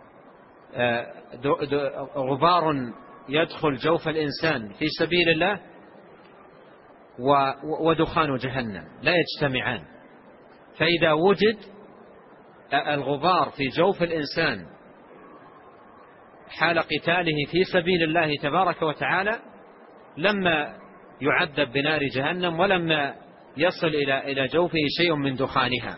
[SPEAKER 1] غبار يدخل جوف الإنسان في سبيل الله ودخان جهنم لا يجتمعان. فإذا وجد الغبار في جوف الإنسان حال قتاله في سبيل الله تبارك وتعالى لما يعذب بنار جهنم ولما يصل إلى جوفه شيء من دخانها،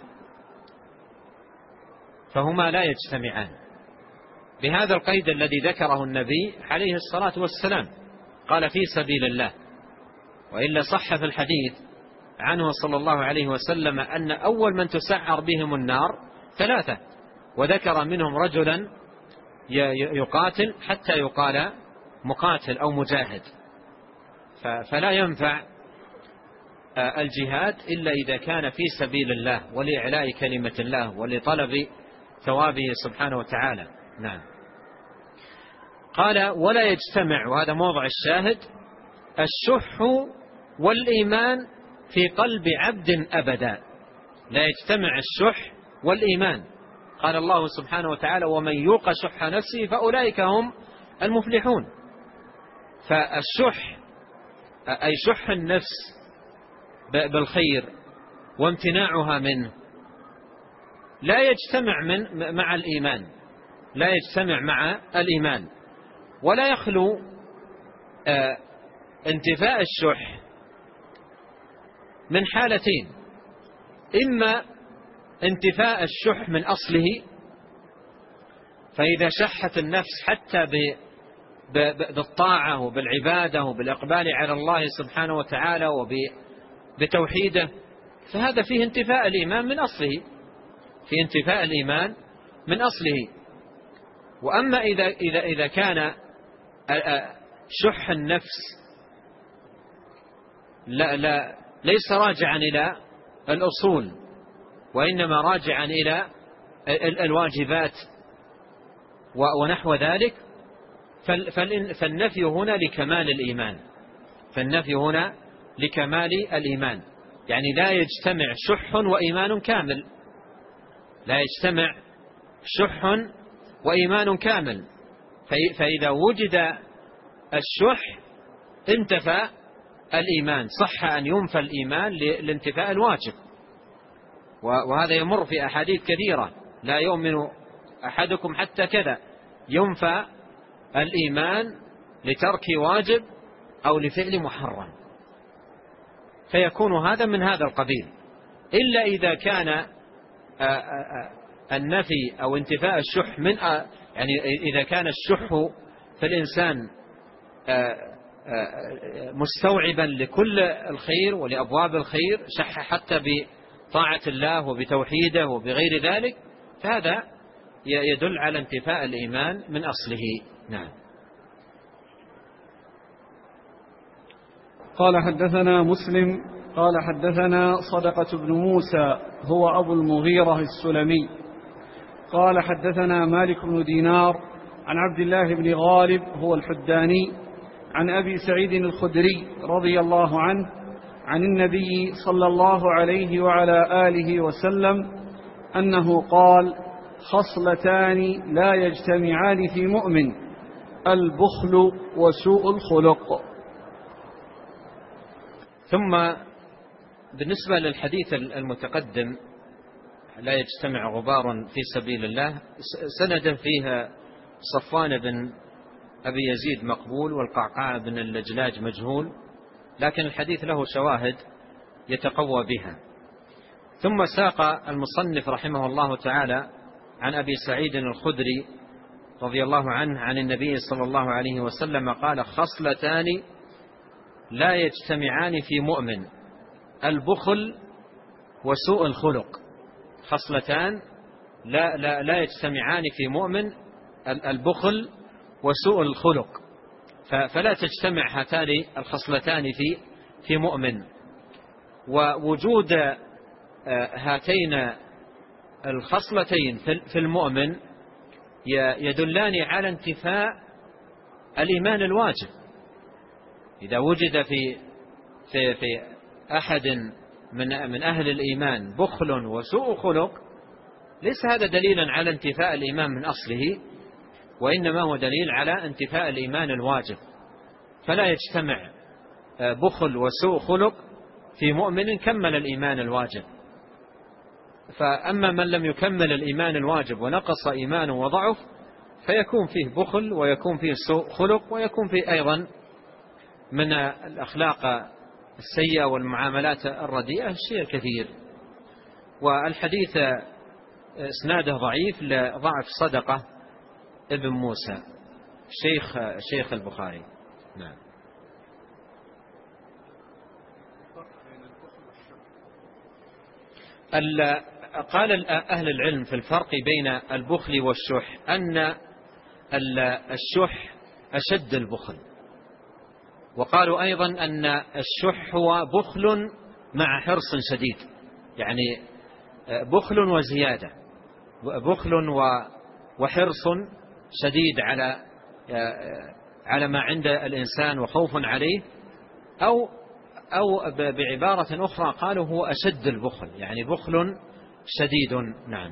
[SPEAKER 1] فهما لا يجتمعان بهذا القيد الذي ذكره النبي عليه الصلاة والسلام، قال في سبيل الله. وإلا صح في الحديث عنه صلى الله عليه وسلم أن أول من تسعر بهم النار 3، وذكر منهم رجلا يقاتل حتى يقال مقاتل أو مجاهد. فلا ينفع الجهاد إلا إذا كان في سبيل الله ولإعلاء كلمة الله ولطلب ثوابه سبحانه وتعالى. نعم. قال ولا يجتمع، وهذا موضع الشاهد، الشح والإيمان في قلب عبد أبدا. لا يجتمع الشح والإيمان. قال الله سبحانه وتعالى ومن يوق شح نفسه فأولئك هم المفلحون. فالشح أي شح النفس بالخير وامتناعها منه لا يجتمع مع الإيمان، لا يجتمع مع الإيمان. ولا يخلو انتفاء الشح من حالتين: إما انتفاء الشح من أصله، فإذا شحت النفس حتى بالطاعة وبالعبادة وبالإقبال على الله سبحانه وتعالى وبتوحيده، فهذا فيه انتفاء الإيمان من أصله، في انتفاء الإيمان من أصله. وأما إذا كان شح النفس ليس راجعا إلى الأصول وإنما راجعا إلى الواجبات ونحو ذلك، فالنفي هنا لكمال الإيمان، فالنفي هنا لكمال الإيمان، يعني لا يجتمع شح وإيمان كامل، لا يجتمع شح وإيمان كامل. فإذا وجد الشح انتفى الإيمان، صح أن ينفى الإيمان لانتفاء الواجب. وهذا يمر في أحاديث كثيرة: لا يؤمن أحدكم حتى كذا، ينفى الإيمان لترك واجب أو لفعل محرم، فيكون هذا من هذا القبيل. إلا إذا كان النفي أو انتفاء الشح من يعني إذا كان الشح في الإنسان مستوعبا لكل الخير ولأبواب الخير، شح حتى بطاعة الله وبتوحيده وبغير ذلك، فهذا يدل على انتفاء الإيمان من أصله. نعم.
[SPEAKER 2] قال حدثنا مسلم قال حدثنا صدقة بن موسى هو أبو المغيرة السلمي قال حدثنا مالك بن دينار عن عبد الله بن غالب هو الحداني عن أبي سعيد الخدري رضي الله عنه عن النبي صلى الله عليه وعلى آله وسلم أنه قال: خصلتان لا يجتمعان في مؤمن: البخل وسوء الخلق.
[SPEAKER 1] ثم بالنسبة للحديث المتقدم لا يجتمع غبار في سبيل الله، سند فيها صفوان بن أبي يزيد مقبول والقعقاع بن اللجلاج مجهول، لكن الحديث له شواهد يتقوى بها. ثم ساق المصنف رحمه الله تعالى عن أبي سعيد الخدري رضي الله عنه عن النبي صلى الله عليه وسلم قال: خصلتان لا يجتمعان في مؤمن: البخل وسوء الخلق. خصلتان لا يجتمعان في مؤمن: البخل وسوء الخلق. فلا تجتمع هاتان الخصلتان في مؤمن. ووجود هاتين الخصلتين في المؤمن يدلان على انتفاء الإيمان الواجب. إذا وجد في أحد من أهل الإيمان بخل وسوء خلق، ليس هذا دليلا على انتفاء الإيمان من أصله، وإنما هو دليل على انتفاء الإيمان الواجب. فلا يجتمع بخل وسوء خلق في مؤمن كمل الإيمان الواجب. فأما من لم يكمل الإيمان الواجب ونقص إيمانه وضعف، فيكون فيه بخل ويكون فيه سوء خلق ويكون فيه أيضا من الأخلاق السيئة والمعاملات الرديئة الشيء الكثير. والحديث اسناده ضعيف لضعف صدقة ابن موسى شيخ البخاري. نعم. قال أهل العلم في الفرق بين البخل والشح أن الشح أشد البخل، وقالوا أيضا أن الشح هو بخل مع حرص شديد، يعني بخل وزيادة، بخل وحرص شديد على ما عند الإنسان وخوف عليه، أو بعبارة أخرى قالوا هو أشد البخل، يعني بخل شديد. نعم.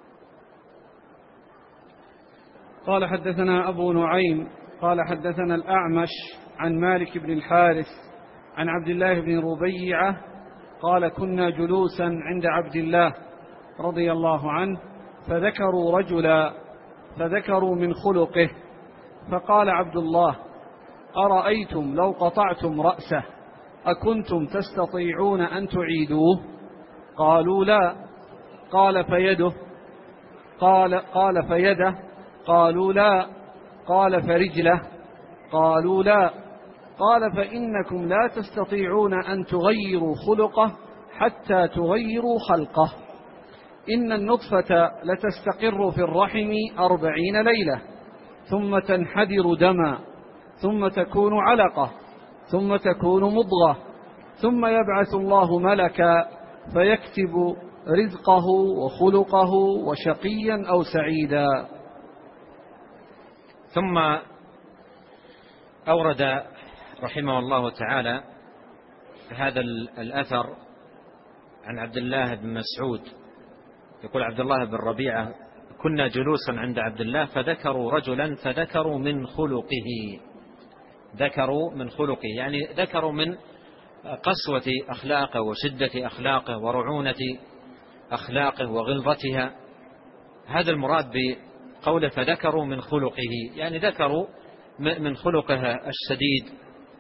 [SPEAKER 2] قال حدثنا أبو نعيم قال حدثنا الأعمش عن مالك بن الحارث عن عبد الله بن ربيعة قال: كنا جلوسا عند عبد الله رضي الله عنه فذكروا رجلا فذكروا من خلقه، فقال عبد الله: أرأيتم لو قطعتم رأسه أكنتم تستطيعون أن تعيدوه؟ قالوا: لا. قال: فيده؟ قال: فيده؟ قالوا: لا. قال: فرجله؟ قالوا: لا. قال: فإنكم لا تستطيعون أن تغيروا خلقه حتى تغيروا خلقه. إن النطفة لتستقر في الرحم 40 ليلة، ثم تنحدر دما، ثم تكون علقة، ثم تكون مضغة، ثم يبعث الله ملكا فيكتب رزقه وخلقه وشقيا أو سعيدا.
[SPEAKER 1] ثم أورد رحمه الله تعالى هذا الأثر عن عبد الله بن مسعود، يقول عبد الله بن ربيعة: كنا جلوسا عند عبد الله فذكروا رجلا فذكروا من خلقه. ذكروا من خلقه يعني ذكروا من قسوة أخلاقه وشدة أخلاقه ورعونة أخلاقه وغلظتها. هذا المراد بقوله فذكروا من خلقه، يعني ذكروا من خلقه الشديد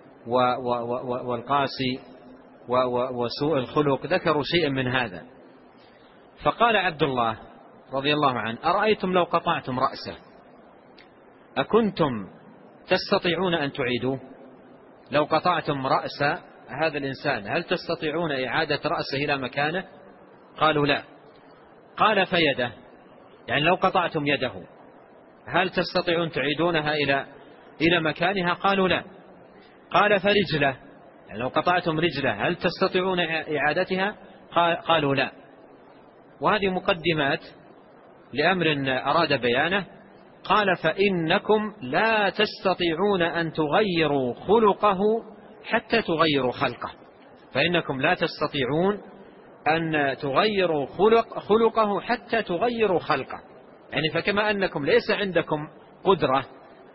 [SPEAKER 1] والقاسي وسوء الخلق، ذكروا شيئا من هذا. فقال عبد الله رضي الله عنه: أرأيتم لو قطعتم رأسه أكنتم تستطيعون أن تعيدوه؟ لو قطعتم رأس هذا الإنسان هل تستطيعون إعادة رأسه إلى مكانه؟ قالوا: لا. قال: فيده؟ يعني لو قطعتم يده هل تستطيعون تعيدونها إلى مكانها؟ قالوا: لا. قال: فرجله؟ يعني لو قطعتم رجله هل تستطيعون إعادتها؟ قالوا: لا. وهذه مقدمات لأمر أراد بيانه، قال فإنكم لا تستطيعون أن تغيروا خلقه حتى تغيروا خلقه. فإنكم لا تستطيعون أن تغيروا خلقه حتى تغيروا خلقه. يعني فكما أنكم ليس عندكم قدرة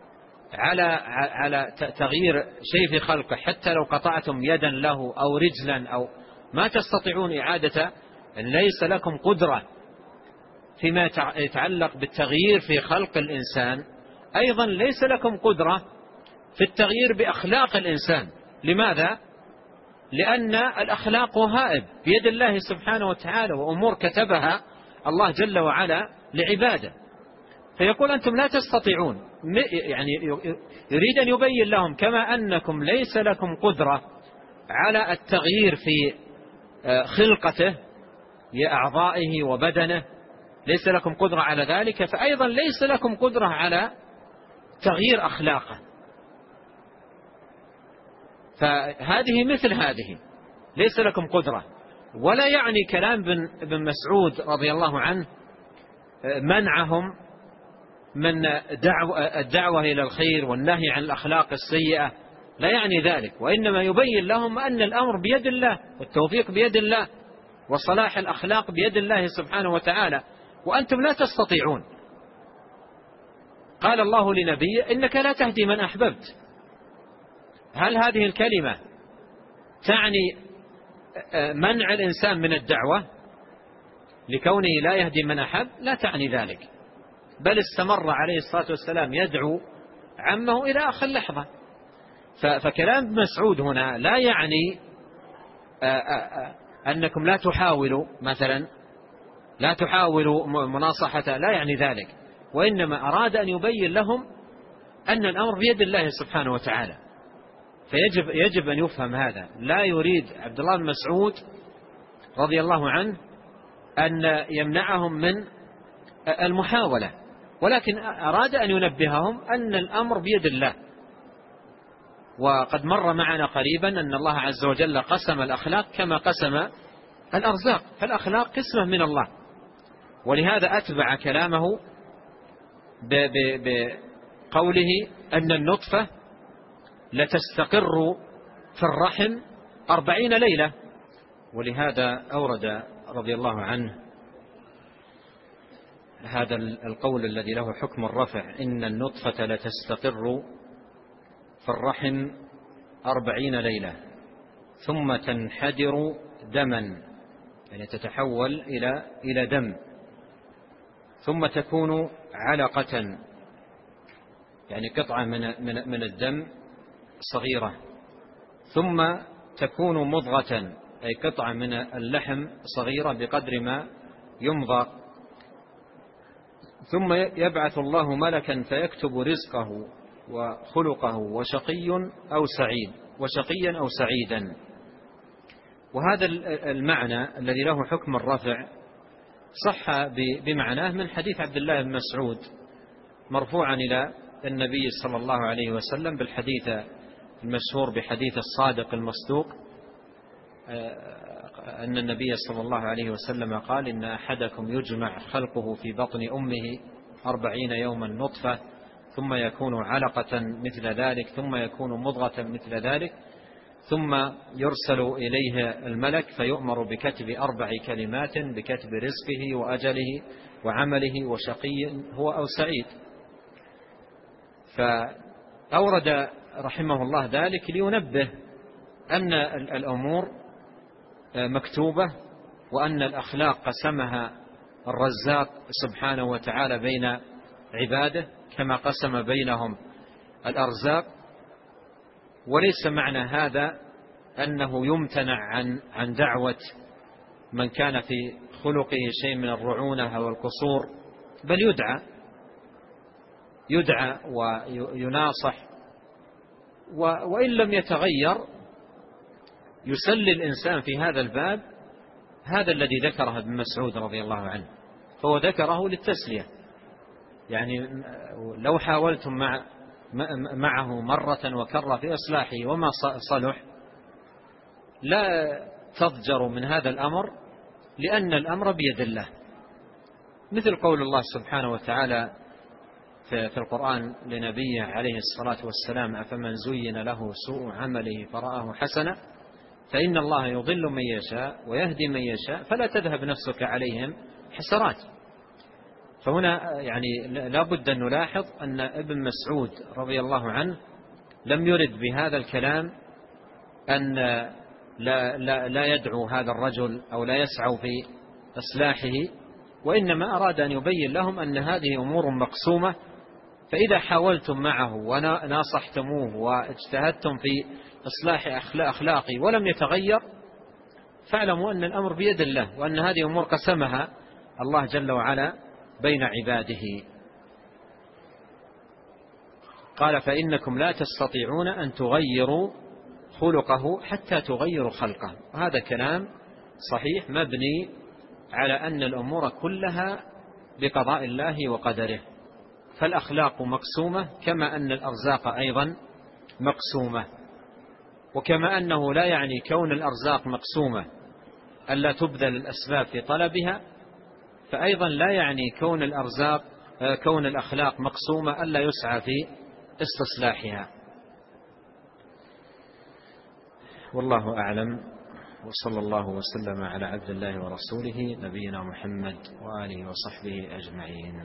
[SPEAKER 1] على تغيير شيء في خلقه، حتى لو قطعتم يدا له أو رجلا أو ما تستطيعون إعادة، ليس لكم قدرة فيما يتعلق بالتغيير في خلق الإنسان، أيضا ليس لكم قدرة في التغيير بأخلاق الإنسان. لماذا؟ لأن الأخلاق وهائب بيد الله سبحانه وتعالى، وأمور كتبها الله جل وعلا لعباده. فيقول أنتم لا تستطيعون، يعني يريد أن يبين لهم كما أنكم ليس لكم قدرة على التغيير في خلقته لأعضائه وبدنه، ليس لكم قدرة على ذلك، فأيضا ليس لكم قدرة على تغيير أخلاقه. فهذه مثل هذه ليس لكم قدرة. ولا يعني كلام ابن مسعود رضي الله عنه منعهم من الدعوة إلى الخير والنهي عن الأخلاق السيئة، لا يعني ذلك، وإنما يبين لهم أن الأمر بيد الله، والتوفيق بيد الله، وصلاح الأخلاق بيد الله سبحانه وتعالى، وأنتم لا تستطيعون. قال الله لنبيه إنك لا تهدي من أحببت. هل هذه الكلمة تعني منع الإنسان من الدعوة لكونه لا يهدي من أحب؟ لا تعني ذلك، بل استمر عليه الصلاة والسلام يدعو عمه إلى آخر لحظة. فكلام ابن مسعود هنا لا يعني أنكم لا تحاولوا، مثلا لا تحاولوا مناصحته، لا يعني ذلك، وإنما أراد أن يبين لهم أن الأمر بيد الله سبحانه وتعالى. فيجب أن يفهم هذا. لا يريد عبد الله بن مسعود رضي الله عنه أن يمنعهم من المحاولة، ولكن أراد أن ينبههم أن الأمر بيد الله. وقد مر معنا قريبا أن الله عز وجل قسم الأخلاق كما قسم الأرزاق، فالأخلاق قسمة من الله. ولهذا أتبع كلامه بقوله أن النطفة لتستقر في الرحم 40 ليلة. ولهذا أورد رضي الله عنه هذا القول الذي له حكم الرفع: إن النطفة لتستقر في الرحم 40 ليلة ثم تنحدر دما، يعني تتحول إلى دم، ثم تكون علقة، يعني قطعة من الدم صغيرة، ثم تكون مضغة، أي قطعة من اللحم صغيرة بقدر ما يمضغ، ثم يبعث الله ملكا فيكتب رزقه وخلقه وشقيا أو سعيدا. وهذا المعنى الذي له حكم الرفع صح بمعناه من حديث عبد الله بن مسعود مرفوعا إلى النبي صلى الله عليه وسلم بالحديث المشهور بحديث الصادق المصدوق، أن النبي صلى الله عليه وسلم قال: إن أحدكم يجمع خلقه في بطن أمه 40 يوما نطفة، ثم يكون علقة مثل ذلك، ثم يكون مضغة مثل ذلك، ثم يرسل إليه الملك فيؤمر بكتب 4 كلمات: بكتب رزقه وأجله وعمله وشقي هو أو سعيد. فأورد رحمه الله ذلك لينبه أن الأمور مكتوبة، وأن الأخلاق قسمها الرزاق سبحانه وتعالى بين عباده كما قسم بينهم الأرزاق. وليس معنى هذا أنه يمتنع عن دعوة من كان في خلقه شيء من الرعونة أو القصور، بل يدعى ويناصح، وإن لم يتغير يسلي الإنسان في هذا الباب هذا الذي ذكره ابن مسعود رضي الله عنه، فهو ذكره للتسلية. يعني لو حاولتم معه مرة وكرة في إصلاحه وما صلح، لا تضجروا من هذا الأمر، لأن الأمر بيد الله. مثل قول الله سبحانه وتعالى في القرآن لنبيه عليه الصلاة والسلام: أفمن زين له سوء عمله فرآه حسنا فإن الله يضل من يشاء ويهدي من يشاء فلا تذهب نفسك عليهم حسرات. فهنا يعني لا بد أن نلاحظ أن ابن مسعود رضي الله عنه لم يرد بهذا الكلام أن لا يدعو هذا الرجل أو لا يسعوا في إصلاحه، وإنما أراد أن يبين لهم أن هذه أمور مقسومة، فإذا حاولتم معه وناصحتموه واجتهدتم في إصلاح أخلاقي ولم يتغير فاعلموا أن الأمر بيد الله، وأن هذه أمور قسمها الله جل وعلا بين عباده. قال: فإنكم لا تستطيعون أن تغيروا خلقه حتى تغيروا خلقه. وهذا كلام صحيح مبني على أن الأمور كلها بقضاء الله وقدره، فالأخلاق مقسومة كما أن الأرزاق أيضا مقسومة، وكما أنه لا يعني كون الأرزاق مقسومة ألا تبذل الأسباب في طلبها، فأيضا لا يعني كون الأخلاق مقسومة ألا يسعى في استصلاحها. والله أعلم، وصلى الله وسلم على عبد الله ورسوله نبينا محمد وآله وصحبه أجمعين.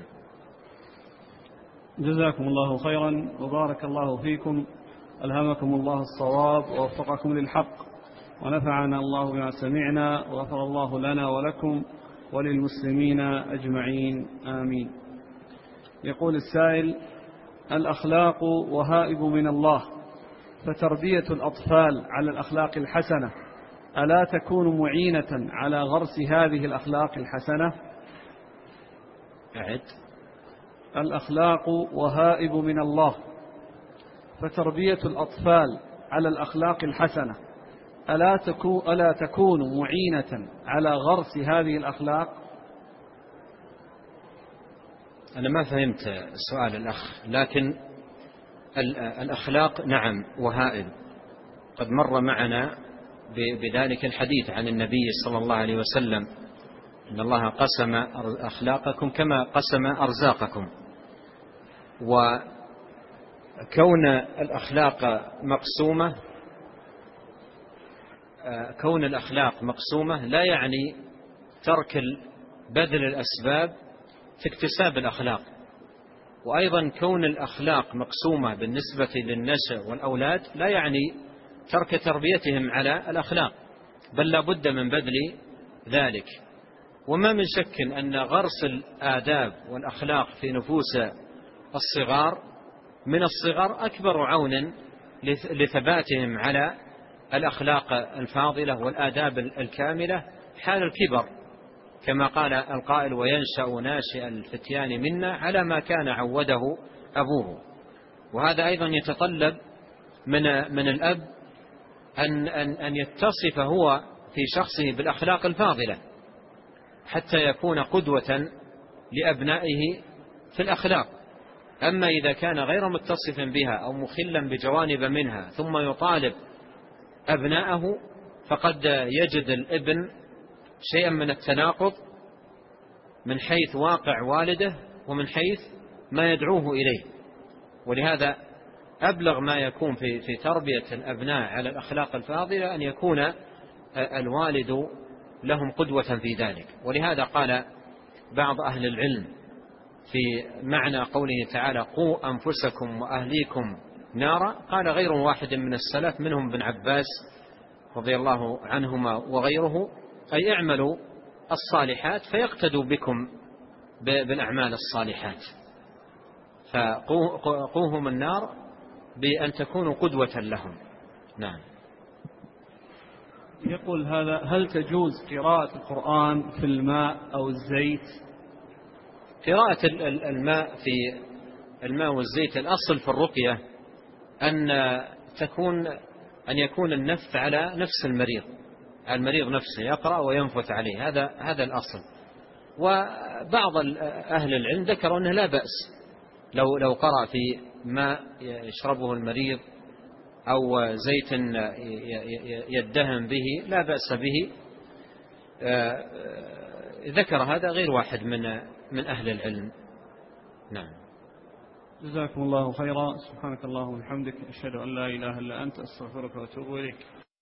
[SPEAKER 2] جزاكم الله خيرا وبارك الله فيكم، ألهمكم الله الصواب ووفقكم للحق، ونفعنا الله بما سمعنا، وغفر الله لنا ولكم وللمسلمين أجمعين، آمين. يقول السائل: الأخلاق وهائب من الله، فتربية الأطفال على الأخلاق الحسنة ألا تكون معينة على غرس هذه الأخلاق الحسنة؟
[SPEAKER 1] أعد.
[SPEAKER 2] الأخلاق وهائب من الله، فتربية الأطفال على الأخلاق الحسنة ألا تكون معينة على غرس هذه الأخلاق؟
[SPEAKER 1] أنا ما فهمت سؤال الأخ، لكن الأخلاق نعم وهائب، قد مر معنا بذلك الحديث عن النبي صلى الله عليه وسلم إن الله قسم أخلاقكم كما قسم أرزاقكم. وكون الأخلاق مقسومة لا يعني ترك بذل الأسباب في اكتساب الأخلاق، وأيضا كون الأخلاق مقسومة بالنسبة للنشء والأولاد لا يعني ترك تربيتهم على الأخلاق، بل لا بد من بذل ذلك. وما من شك أن غرس الآداب والأخلاق في نفوس الصغار من الصغر أكبر عون لثباتهم على الأخلاق الفاضلة والآداب الكاملة حال الكبر، كما قال القائل: وينشأ ناشئ الفتيان منا على ما كان عوده أبوه. وهذا أيضا يتطلب من الأب أن يتصف هو في شخصه بالأخلاق الفاضلة حتى يكون قدوة لأبنائه في الأخلاق. أما إذا كان غير متصف بها أو مخلا بجوانب منها ثم يطالب أبنائه، فقد يجد الابن شيئا من التناقض من حيث واقع والده ومن حيث ما يدعوه إليه. ولهذا أبلغ ما يكون في تربية الأبناء على الأخلاق الفاضلة أن يكون الوالد لهم قدوة في ذلك. ولهذا قال بعض أهل العلم في معنى قوله تعالى: قوا أنفسكم وأهليكم نارا، قال غير واحد من السلف منهم ابن عباس رضي الله عنهما وغيره: أي اعملوا الصالحات فيقتدوا بكم بالأعمال الصالحات، فقوهم النار بأن تكونوا قدوة لهم. نعم.
[SPEAKER 2] يقول هذا: هل تجوز قراءة القرآن في الماء أو الزيت؟
[SPEAKER 1] قراءة الماء والزيت الأصل في الرقية أن يكون النفث على نفس المريض نفسه يقرأ وينفث عليه، هذا الأصل. وبعض أهل العلم ذكروا أنه لا بأس لو قرأ في ماء يشربه المريض أو زيت يدهن به لا بأس به. ذكر هذا غير واحد من أهل العلم. نعم.
[SPEAKER 2] جزاكم الله خيرا. سبحانك اللهم وبحمدك، أشهد أن لا إله إلا أنت، أستغفرك وأتوب إليك.